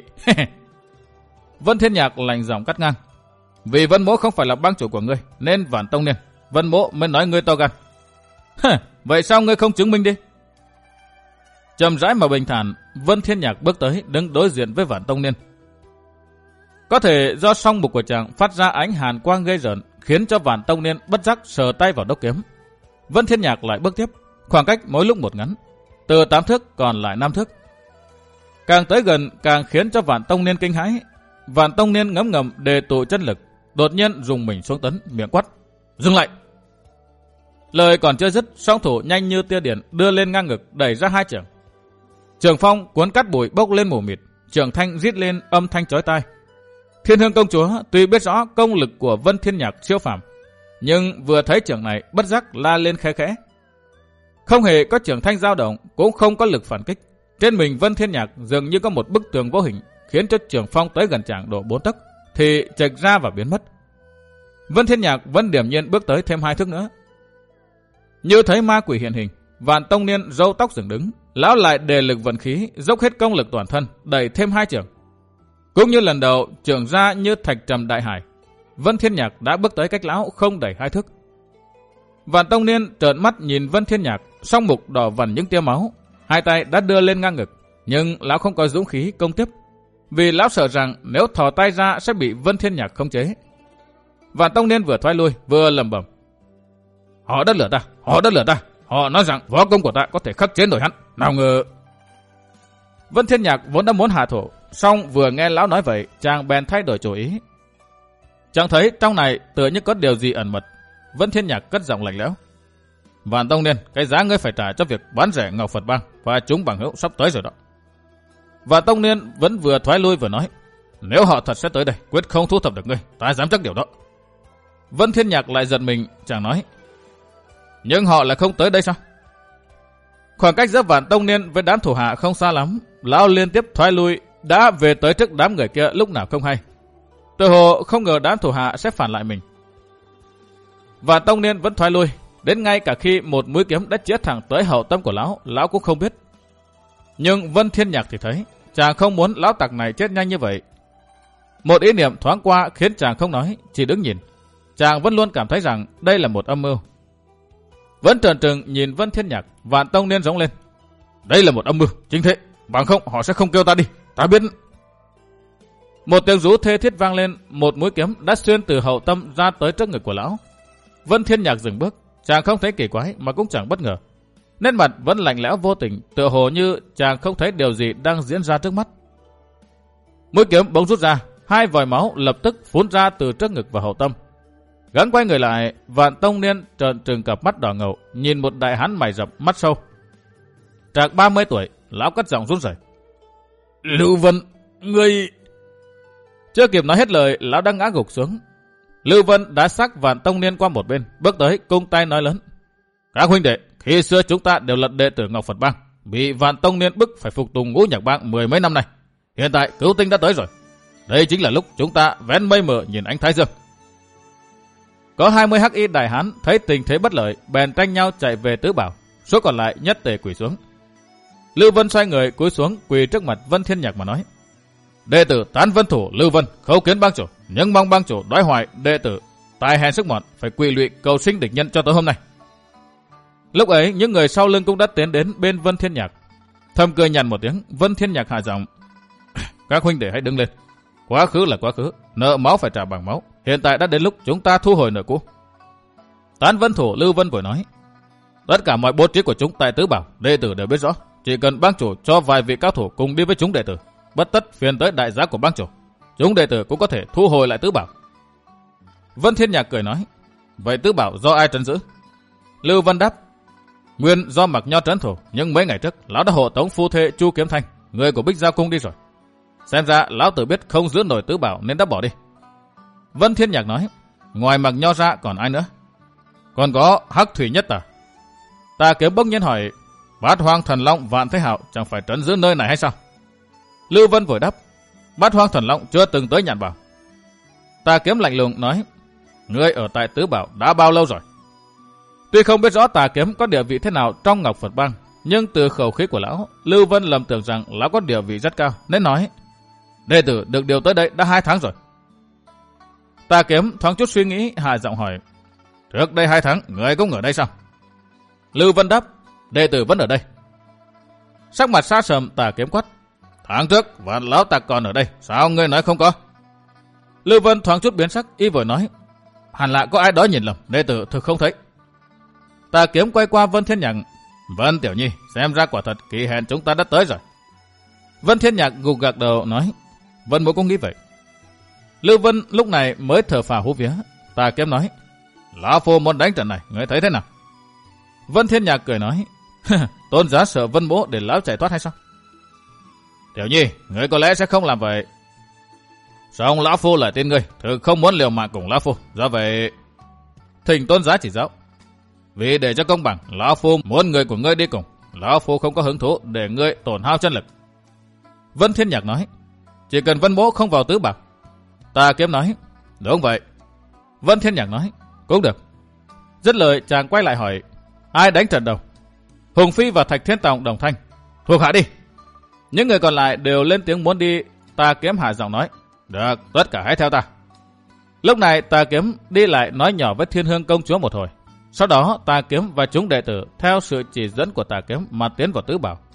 Vân Thiên Nhạc lạnh giọng cắt ngang: Vì Vân Mỗ không phải là bang chủ của ngươi nên Vạn Tông Niên, Vân Mỗ mới nói ngươi to gan. Vậy sao ngươi không chứng minh đi? Chậm rãi mà bình thản, Vân Thiên Nhạc bước tới đứng đối diện với Vạn Tông Niên. Có thể do song mục của chàng phát ra ánh hàn quang gây rợn, khiến cho Vạn Tông Niên bất giác sờ tay vào đốc kiếm. Vân Thiên Nhạc lại bước tiếp, khoảng cách mỗi lúc một ngắn, từ tám thước còn lại năm thước. Càng tới gần càng khiến cho Vạn Tông Niên kinh hãi. Vạn Tông Niên ngấm ngầm đề tụ chân lực, đột nhiên dùng mình xuống tấn, miệng quát: Dừng lại! Lời còn chưa dứt, song thủ nhanh như tia điện đưa lên ngang ngực, đẩy ra hai chưởng. Trường phong cuốn cát bụi bốc lên mù mịt, trường thanh rít lên âm thanh chói tai. Thiên Hương công chúa tuy biết rõ công lực của Vân Thiên Nhạc siêu phàm, nhưng vừa thấy trường này bất giác la lên khẽ khẽ. Không hề có trường thanh dao động, cũng không có lực phản kích. Trên mình Vân Thiên Nhạc dường như có một bức tường vô hình, khiến cho trường phong tới gần chàng độ bốn tấc thì chệch ra và biến mất. Vân Thiên Nhạc vẫn điềm nhiên bước tới thêm hai thước nữa. Như thấy ma quỷ hiện hình, Vạn Tông Niên râu tóc dựng đứng, lão lại đề lực vận khí, dốc hết công lực toàn thân, đẩy thêm hai chưởng. Cũng như lần đầu, chưởng ra như thạch trầm đại hải. Vân Thiên Nhạc đã bước tới cách lão không đẩy hai thước. Vạn Tông Niên trợn mắt nhìn Vân Thiên Nhạc, song mục đỏ vằn những tia máu, hai tay đã đưa lên ngang ngực, nhưng lão không có dũng khí công tiếp, vì lão sợ rằng nếu thò tay ra sẽ bị Vân Thiên Nhạc khống chế. Vạn Tông Niên vừa thoái lui vừa lẩm bẩm: Họ đã lừa ta, họ đã lừa ta, họ nói rằng võ công của ta có thể khắc chế nổi hắn, nào ngờ. Vân Thiên Nhạc vốn đã muốn hạ thủ, song vừa nghe lão nói vậy, chàng bèn thay đổi chủ ý. Chàng thấy trong này tựa như có điều gì ẩn mật. Vân Thiên Nhạc cất giọng lạnh lẽo: Vạn Tông Niên, cái giá ngươi phải trả cho việc bán rẻ Ngọc Phật Bang và chúng bằng hữu sắp tới rồi đó. Vạn Tông Niên vẫn vừa thoái lui vừa nói: Nếu họ thật sẽ tới đây, quyết không thu thập được ngươi, ta dám chắc điều đó. Vân Thiên Nhạc lại giật mình, chàng nói: Nhưng họ lại không tới đây sao? Khoảng cách giữa Vạn Tông Niên với đám thủ hạ không xa lắm, lão liên tiếp thoái lui, đã về tới trước đám người kia lúc nào không hay. Tự hồ không ngờ đám thủ hạ sẽ phản lại mình. Vạn Tông Niên vẫn thoái lui, đến ngay cả khi một mũi kiếm đã chĩa thẳng tới hậu tâm của lão, lão cũng không biết. Nhưng Vân Thiên Nhạc thì thấy, chàng không muốn lão tặc này chết nhanh như vậy. Một ý niệm thoáng qua khiến chàng không nói, chỉ đứng nhìn. Chàng vẫn luôn cảm thấy rằng đây là một âm mưu. Vẫn trợn trừng nhìn Vân Thiên Nhạc, Vạn Tông Niên giống lên: Đây là một âm mưu, chính thế, bằng không họ sẽ không kêu ta đi, ta biết. Một tiếng rú thê thiết vang lên, một mũi kiếm đã xuyên từ hậu tâm ra tới trước ngực của lão. Vân Thiên Nhạc dừng bước, chàng không thấy kỳ quái mà cũng chẳng bất ngờ. Nét mặt vẫn lạnh lẽo vô tình, tựa hồ như chàng không thấy điều gì đang diễn ra trước mắt. Mũi kiếm bỗng rút ra, hai vòi máu lập tức phun ra từ trước ngực và hậu tâm. Gắng quay người lại, Vạn Tông Niên trợn trừng cặp mắt đỏ ngầu, nhìn một đại hán mày rậm mắt sâu. Trạc ba mươi tuổi, lão cất giọng run rẩy. Lưu Vân, ngươi... Chưa kịp nói hết lời, lão đang ngã gục xuống. Lưu Vân đã xách Vạn Tông Niên qua một bên, bước tới cung tay nói lớn. Các huynh đệ, khi xưa chúng ta đều là đệ tử Ngọc Phật Bang, bị Vạn Tông Niên bức phải phục tùng Ngũ Nhạc Bang mười mấy năm nay. Hiện tại cứu tinh đã tới rồi. Đây chính là lúc chúng ta vén mây mờ nhìn ánh thái dương. Có hai mươi hắc y đại hán thấy tình thế bất lợi, bèn tranh nhau chạy về tứ bảo, số còn lại nhất tề quỳ xuống. Lưu Vân xoay người cúi xuống quỳ trước mặt Vân Thiên Nhạc mà nói: Đệ tử Tán Vân Thủ Lưu Vân khấu kiến bang chủ, nhưng mong bang chủ đoái hoài đệ tử tài hèn sức mọn, phải quỳ lụy cầu sinh địch nhân cho tới hôm nay. Lúc ấy những người sau lưng cũng đã tiến đến bên Vân Thiên Nhạc. Thầm cười nhàn một tiếng, Vân Thiên Nhạc hạ giọng: Các huynh đệ hãy đứng lên. Quá khứ là quá khứ, nợ máu phải trả bằng máu. Hiện tại đã đến lúc chúng ta thu hồi nợ cũ. Tán Vân Thủ Lưu Vân vội nói: Tất cả mọi bố trí của chúng tại tứ bảo, đệ tử đều biết rõ. Chỉ cần bang chủ cho vài vị cao thủ cùng đi với chúng đệ tử, bất tất phiền tới đại giá của bang chủ, chúng đệ tử cũng có thể thu hồi lại tứ bảo. Vân Thiên Nhạc cười nói: Vậy tứ bảo do ai trấn giữ? Lưu Vân đáp: Nguyên do Mặc Nho trấn thủ, nhưng mấy ngày trước lão đã hộ tống phu thê Chu Kiếm Thanh, người của Bích Giao cung đi rồi. Xem ra lão tự biết không giữ nổi tứ bảo nên đã bỏ đi. Vân Thiên Nhạc nói: Ngoài Mặc Nho ra còn ai nữa? Còn có Hắc Thủy Nhất Tà. Tà Kiếm bỗng nhiên hỏi: Bát Hoang Thần Long Vạn Thế Hạo chẳng phải trấn giữ nơi này hay sao? Lưu Vân vội đáp: Bát Hoang Thần Long chưa từng tới Nhạn Bảo. Tà Kiếm lạnh lùng nói: Ngươi ở tại tứ bảo đã bao lâu rồi? Tuy không biết rõ Tà Kiếm có địa vị thế nào trong Ngọc Phật Bang, nhưng từ khẩu khí của lão, Lưu Vân lầm tưởng rằng lão có địa vị rất cao, nên nói: Đệ tử được điều tới đây đã hai tháng rồi. Tà Kiếm thoáng chút suy nghĩ, hạ giọng hỏi: Trước đây hai tháng, người cũng ở đây sao? Lưu Vân đáp: Đệ tử vẫn ở đây. Sắc mặt xa sầm, Tà Kiếm quát: Tháng trước, Vạn lão tặc còn ở đây, sao ngươi nói không có? Lưu Vân thoáng chút biến sắc, y vội nói: Hẳn là có ai đó nhìn lầm, đệ tử thực không thấy. Tà Kiếm quay qua Vân Thiên Nhạc: Vân Tiểu Nhi, xem ra quả thật kỳ hẹn chúng ta đã tới rồi. Vân Thiên Nhạc gục gật đầu nói: Vân Mỗ cũng nghĩ vậy. Lưu Vân lúc này mới thở phào hú vía. Tà Kiếm nói: Lão phu muốn đánh trận này, ngươi thấy thế nào? Vân Thiên Nhạc cười nói: Tôn giá sợ Vân Mỗ để lão chạy thoát hay sao? Tiểu Nhi, ngươi có lẽ sẽ không làm vậy. Song lão phu là tên ngươi, thực không muốn liều mạng cùng lão phu, do vậy thỉnh tôn giá chỉ giáo. Vì để cho công bằng, lão phu muốn người của ngươi đi cùng, lão phu không có hứng thú để ngươi tổn hao chân lực. Vân Thiên Nhạc nói: Chỉ cần Vân Mỗ không vào tứ bảo. Tà Kiếm nói: Đúng vậy. Vân Thiên Nhạc nói: Cũng được. Dứt lời chàng quay lại hỏi: Ai đánh trận đầu? Hùng Phi và Thạch Thiên Tòng đồng thanh: Thuộc hạ đi. Những người còn lại đều lên tiếng muốn đi. Tà Kiếm hạ giọng nói: Được, tất cả hãy theo ta. Lúc này Tà Kiếm đi lại nói nhỏ với Thiên Hương công chúa một hồi. Sau đó Tà Kiếm và chúng đệ tử theo sự chỉ dẫn của Tà Kiếm mà tiến vào tứ bảo.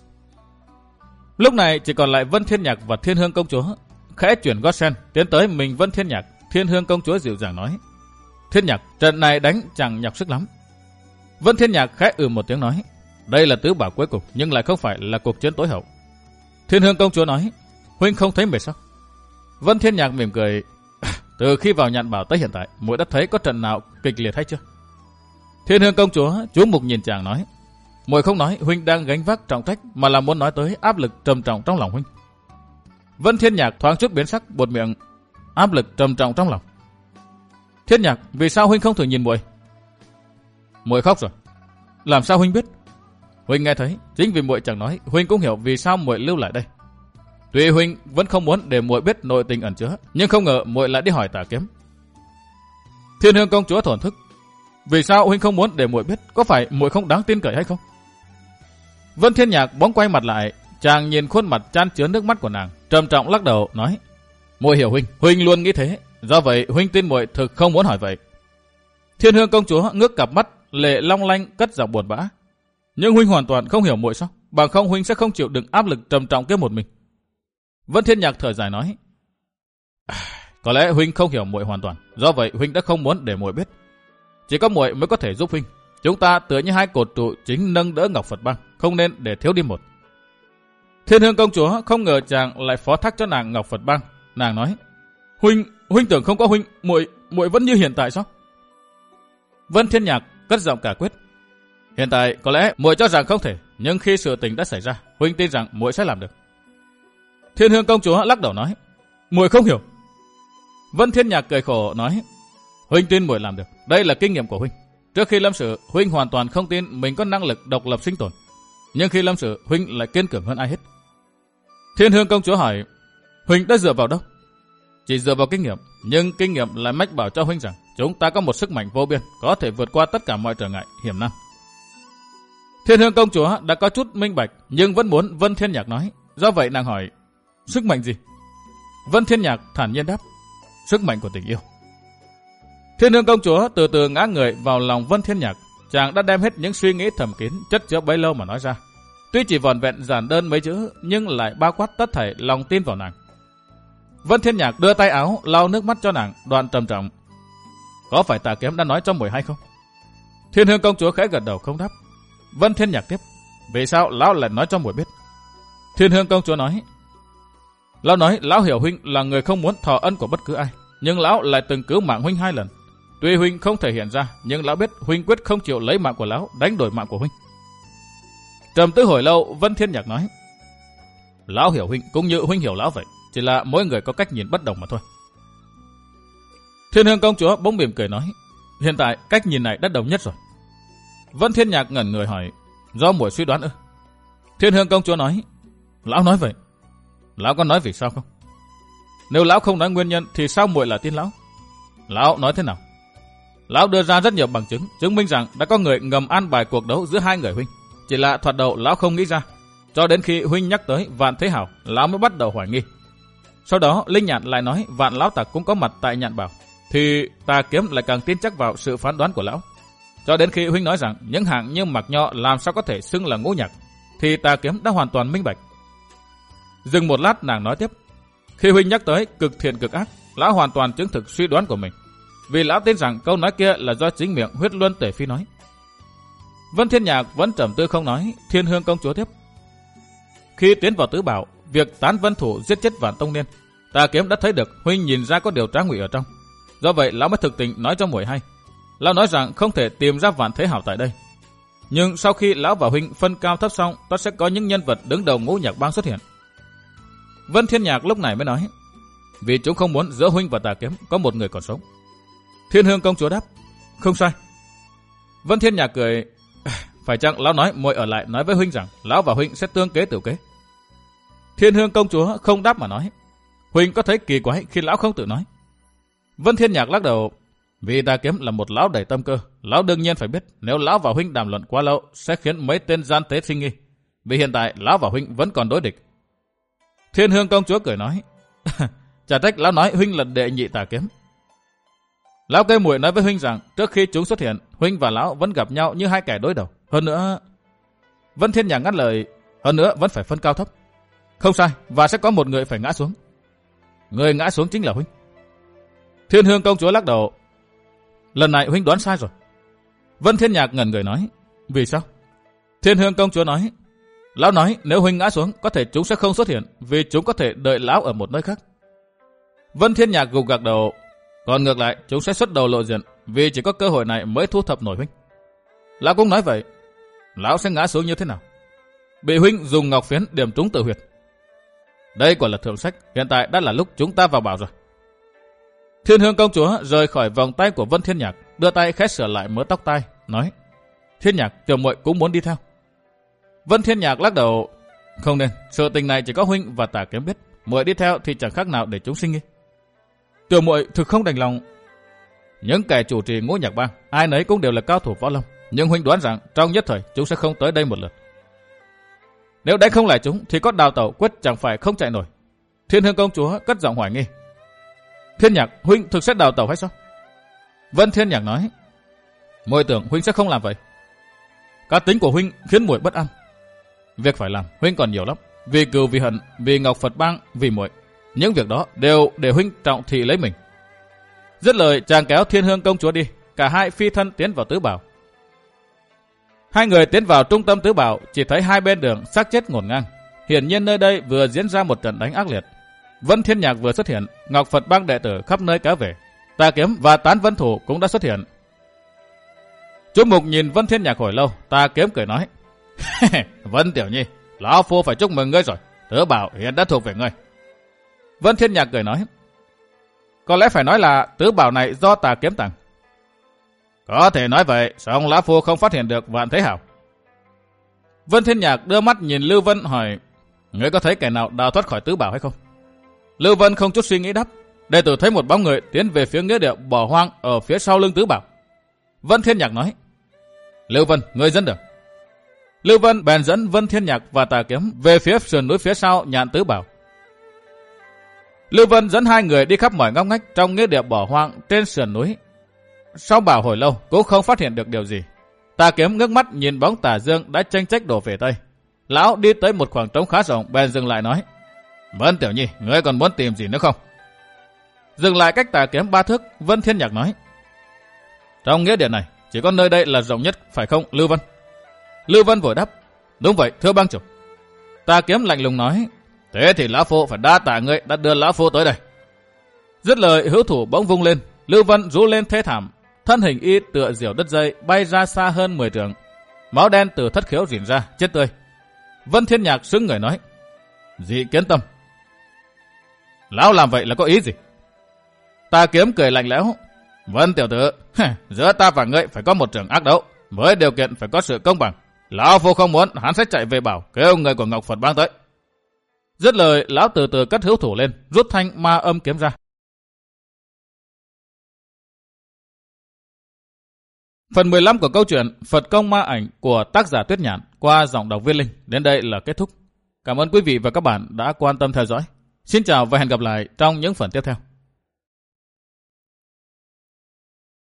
Lúc này chỉ còn lại Vân Thiên Nhạc và Thiên Hương công chúa. Khẽ chuyển gót sen tiến tới mình Vân Thiên Nhạc. Thiên Hương công chúa dịu dàng nói: Thiên Nhạc, trận này đánh chẳng nhọc sức lắm. Vân Thiên Nhạc khẽ ừ một tiếng nói: Đây là tứ bảo cuối cùng, nhưng lại không phải là cuộc chiến tối hậu. Thiên Hương công chúa nói: Huynh không thấy mệt sao? Vân Thiên Nhạc mỉm cười: Từ khi vào Nhạn Bảo tới hiện tại, muội đã thấy có trận nào kịch liệt hay chưa? Thiên Hương công chúa chú mục nhìn chàng nói: Muội không nói huynh đang gánh vác trọng trách, mà là muốn nói tới áp lực trầm trọng trong lòng huynh. Vân Thiên Nhạc thoáng chút biến sắc, buột miệng: Áp lực trầm trọng trong lòng. Thiên Nhạc, vì sao huynh không thử nhìn muội? Muội khóc rồi. Làm sao huynh biết? Huynh nghe thấy, chính vì muội chẳng nói, huynh cũng hiểu vì sao muội lưu lại đây. Tuy huynh vẫn không muốn để muội biết nội tình ẩn chứa, nhưng không ngờ muội lại đi hỏi Tà Kiếm. Thiên Hương công chúa thổn thức: Vì sao huynh không muốn để muội biết? Có phải muội không đáng tin cậy hay không? Vân Thiên Nhạc bỗng quay mặt lại, chàng nhìn khuôn mặt chan chứa nước mắt của nàng, trầm trọng lắc đầu nói: Muội hiểu huynh, huynh luôn nghĩ thế, do vậy huynh tin muội thực không muốn hỏi vậy. Thiên Hương công chúa ngước cặp mắt lệ long lanh cất giọng buồn bã: Nhưng huynh hoàn toàn không hiểu muội sao? Bằng không huynh sẽ không chịu đựng áp lực trầm trọng kia một mình. Vân Thiên Nhạc thở dài nói: Có lẽ huynh không hiểu muội hoàn toàn, do vậy huynh đã không muốn để muội biết. Chỉ có muội mới có thể giúp huynh. Chúng ta tựa như hai cột trụ chính nâng đỡ Ngọc Phật Bang, không nên để thiếu đi một. Thiên Hương công chúa không ngờ chàng lại phó thác cho nàng Ngọc Phật Bang. Nàng nói, huynh, huynh tưởng không có huynh, muội, muội vẫn như hiện tại sao? Vân Thiên Nhạc cất giọng cả quyết. Hiện tại có lẽ muội cho rằng không thể, nhưng khi sự tình đã xảy ra, huynh tin rằng muội sẽ làm được. Thiên Hương công chúa lắc đầu nói, muội không hiểu. Vân Thiên Nhạc cười khổ nói, huynh tin muội làm được, đây là kinh nghiệm của huynh. Trước khi lâm sự, huynh hoàn toàn không tin mình có năng lực độc lập sinh tồn, nhưng khi lâm sự, huynh lại kiên cường hơn ai hết. Thiên Hương công chúa hỏi, huynh đã dựa vào đâu? Chỉ dựa vào kinh nghiệm, nhưng kinh nghiệm lại mách bảo cho huynh rằng chúng ta có một sức mạnh vô biên, có thể vượt qua tất cả mọi trở ngại, hiểm năng. Thiên Hương công chúa đã có chút minh bạch, nhưng vẫn muốn Vân Thiên Nhạc nói. Do vậy nàng hỏi, sức mạnh gì? Vân Thiên Nhạc thản nhiên đáp, sức mạnh của tình yêu. Thiên Hương công chúa từ từ ngã người vào lòng Vân Thiên Nhạc. Chàng đã đem hết những suy nghĩ thầm kín chất chứa bấy lâu mà nói ra. Tuy chỉ vỏn vẹn giản đơn mấy chữ, nhưng lại bao quát tất thảy lòng tin vào nàng. Vân Thiên Nhạc đưa tay áo lau nước mắt cho nàng, đoạn trầm trọng, có phải Tà Kiếm đã nói cho muội hay không? Thiên Hương công chúa khẽ gật đầu không đáp. Vân Thiên Nhạc tiếp, vì sao lão lại nói cho muội biết? Thiên Hương công chúa nói, lão nói lão hiểu huynh là người không muốn thọ ân của bất cứ ai, nhưng lão lại từng cứu mạng huynh hai lần. Tuy huynh không thể hiện ra, nhưng lão biết huynh quyết không chịu lấy mạng của lão đánh đổi mạng của huynh. Trầm tư hồi lâu, Vân Thiên Nhạc nói, lão hiểu huynh cũng như huynh hiểu lão vậy, chỉ là mỗi người có cách nhìn bất đồng mà thôi. Thiên Hương công chúa bỗng mỉm cười nói, hiện tại cách nhìn này đã đồng nhất rồi. Vân Thiên Nhạc ngẩn người hỏi, do muội suy đoán ư? Thiên Hương công chúa nói, lão nói vậy. Lão có nói vì sao không? Nếu lão không nói nguyên nhân thì sao muội là tin lão? Lão nói thế nào? Lão đưa ra rất nhiều bằng chứng, chứng minh rằng đã có người ngầm an bài cuộc đấu giữa hai người huynh. Chỉ là thoạt đầu lão không nghĩ ra, cho đến khi huynh nhắc tới Vạn Thế Hào, lão mới bắt đầu hoài nghi. Sau đó Linh Nhạn lại nói Vạn lão tặc cũng có mặt tại Nhạn Bảo, thì Tà Kiếm lại càng tin chắc vào sự phán đoán của lão. Cho đến khi huynh nói rằng những hạng như Mạc Nho làm sao có thể xưng là ngũ nhạc, thì Tà Kiếm đã hoàn toàn minh bạch. Dừng một lát nàng nói tiếp, khi huynh nhắc tới cực thiện cực ác, lão hoàn toàn chứng thực suy đoán của mình, vì lão tin rằng câu nói kia là do chính miệng Huyết Luân Tể Phi nói. Vân Thiên Nhạc vẫn trầm tư không nói. Thiên Hương công chúa tiếp, khi tiến vào tứ bảo, việc tán vân thủ giết chết Vạn Tông Niên, Tà Kiếm đã thấy được huynh nhìn ra có điều trá ngụy ở trong. Do vậy lão mới thực tình nói cho muội hay. Lão nói rằng không thể tìm ra Vạn Thế Hảo tại đây, nhưng sau khi lão và huynh phân cao thấp xong, tất sẽ có những nhân vật đứng đầu ngũ nhạc bang xuất hiện. Vân Thiên Nhạc lúc này mới nói, vì chúng không muốn giữa huynh và Tà Kiếm có một người còn sống. Thiên Hương công chúa đáp, không sai. Vân Thiên Nhạc cười, phải chăng lão nói muội ở lại nói với huynh rằng lão và huynh sẽ tương kế tiểu kế? Thiên Hương công chúa không đáp mà nói, huynh có thấy kỳ quái khi lão không tự nói? Vân Thiên Nhạc lắc đầu, vì Tà Kiếm là một lão đầy tâm cơ, lão đương nhiên phải biết nếu lão và huynh đàm luận quá lâu sẽ khiến mấy tên gian tế sinh nghi, vì hiện tại lão và huynh vẫn còn đối địch. Thiên Hương công chúa cười nói, chả trách lão nói huynh là đệ nhị Tà Kiếm. Lão kêu muội nói với huynh rằng trước khi chúng xuất hiện, huynh và lão vẫn gặp nhau như hai kẻ đối đầu. Hơn nữa, Vân Thiên Nhạc ngắt lời, hơn nữa vẫn phải phân cao thấp. Không sai, và sẽ có một người phải ngã xuống. Người ngã xuống chính là huynh. Thiên Hương công chúa lắc đầu, lần này huynh đoán sai rồi. Vân Thiên Nhạc ngẩn người nói, vì sao? Thiên Hương công chúa nói, lão nói nếu huynh ngã xuống, có thể chúng sẽ không xuất hiện, vì chúng có thể đợi lão ở một nơi khác. Vân Thiên Nhạc gục gật đầu, còn ngược lại chúng sẽ xuất đầu lộ diện, vì chỉ có cơ hội này mới thu thập nổi huynh. Lão cũng nói vậy. Lão sẽ ngã xuống như thế nào? Bị huynh dùng ngọc phiến điểm trúng tự huyệt. Đây quả là thượng sách, hiện tại đã là lúc chúng ta vào bảo rồi. Thiên Hương công chúa rời khỏi vòng tay của Vân Thiên Nhạc, đưa tay khẽ sửa lại mớ tóc tai, nói, Thiên Nhạc, tiểu muội cũng muốn đi theo. Vân Thiên Nhạc lắc đầu, không nên, sự tình này chỉ có huynh và Tà Kiếm biết, muội đi theo thì chẳng khác nào để chúng sinh nghi. Tiểu muội thực không đành lòng. Những kẻ chủ trì ngũ nhạc bang, ai nấy cũng đều là cao thủ võ lâm, nhưng huynh đoán rằng trong nhất thời chúng sẽ không tới đây một lượt. Nếu đánh không lại chúng thì có đào tẩu quyết chẳng phải không chạy nổi. Thiên Hương công chúa cất giọng hoài nghi, Thiên Nhạc, huynh thực sẽ đào tẩu hay sao? Vân Thiên Nhạc nói, muội tưởng huynh sẽ không làm vậy. Cá tính của huynh khiến muội bất an. Việc phải làm huynh còn nhiều lắm, vì cừu vì hận, vì Ngọc Phật bang, vì muội. Những việc đó đều để huynh trọng thị lấy mình. Dứt lời chàng kéo Thiên Hương công chúa đi, cả hai phi thân tiến vào tứ bảo. Hai người tiến vào trung tâm tứ bảo, chỉ thấy hai bên đường xác chết ngổn ngang. Hiển nhiên nơi đây vừa diễn ra một trận đánh ác liệt. Vân Thiên Nhạc vừa xuất hiện, Ngọc Phật Bang đệ tử khắp nơi kéo về. Tà Kiếm và Tán Vân Thủ cũng đã xuất hiện. Chú Mục nhìn Vân Thiên Nhạc hồi lâu, Tà Kiếm cười nói: Vân Tiểu Nhi, lão phu phải chúc mừng ngươi rồi, tứ bảo hiện đã thuộc về ngươi. Vân Thiên Nhạc cười nói: Có lẽ phải nói là tứ bảo này do Tà Kiếm tặng. Có thể nói vậy, song lão phu không phát hiện được Vạn Thế Hảo. Vân Thiên Nhạc đưa mắt nhìn Lưu Vân hỏi: Ngươi có thấy kẻ nào đào thoát khỏi tứ bảo hay không? Lưu Vân không chút suy nghĩ đáp: Đệ tử thấy một bóng người tiến về phía nghĩa địa bỏ hoang ở phía sau lưng tứ bảo. Vân Thiên Nhạc nói: Lưu Vân, ngươi dẫn đường. Lưu Vân bèn dẫn Vân Thiên Nhạc và Tà Kiếm về phía sườn núi phía sau nhạn tứ bảo. Lưu Vân dẫn hai người đi khắp mọi ngóc ngách trong nghĩa địa bỏ hoang trên sườn núi. Sau bảo hồi lâu cũng không phát hiện được điều gì. Tà Kiếm ngước mắt nhìn bóng Tà Dương đã chênh chách đổ về tây. Lão đi tới một khoảng trống khá rộng bèn dừng lại nói: Vân Tiểu Nhi, ngươi còn muốn tìm gì nữa không? Dừng lại cách Tà Kiếm ba thước, Vân Thiên Nhạc nói: Trong nghĩa địa này chỉ có nơi đây là rộng nhất, phải không Lưu Vân? Lưu Vân vội đáp: Đúng vậy thưa bang chủ. Tà Kiếm lạnh lùng nói: Thế thì lão phu phải đa tạ ngươi đã đưa lão phu tới đây. Dứt lời, hữu thủ bỗng vung lên, Lưu Vân rú lên thê thảm, thân hình y tựa diều đứt dây bay ra xa hơn mười trượng, máu đen từ thất khiếu rỉ ra, chết tươi. Vân Thiên Nhạc sững người nói: Dị Kiến Tâm, lão làm vậy là có ý gì? Tà Kiếm cười lạnh lẽo: Vân tiểu tử, giữa ta và ngươi phải có một trận ác đấu, với điều kiện phải có sự công bằng. Lão phu không muốn hắn sẽ chạy về bảo kêu người của Ngọc Phật Bang tới. Dứt lời, lão từ từ cất hữu thủ lên, rút thanh ma âm kiếm ra. Phần mười lăm của câu chuyện Phật Công Ma Ảnh của tác giả Tuyết Nhạn qua giọng đọc Viên Linh đến đây là kết thúc. Cảm ơn quý vị và các bạn đã quan tâm theo dõi. Xin chào và hẹn gặp lại trong những phần tiếp theo.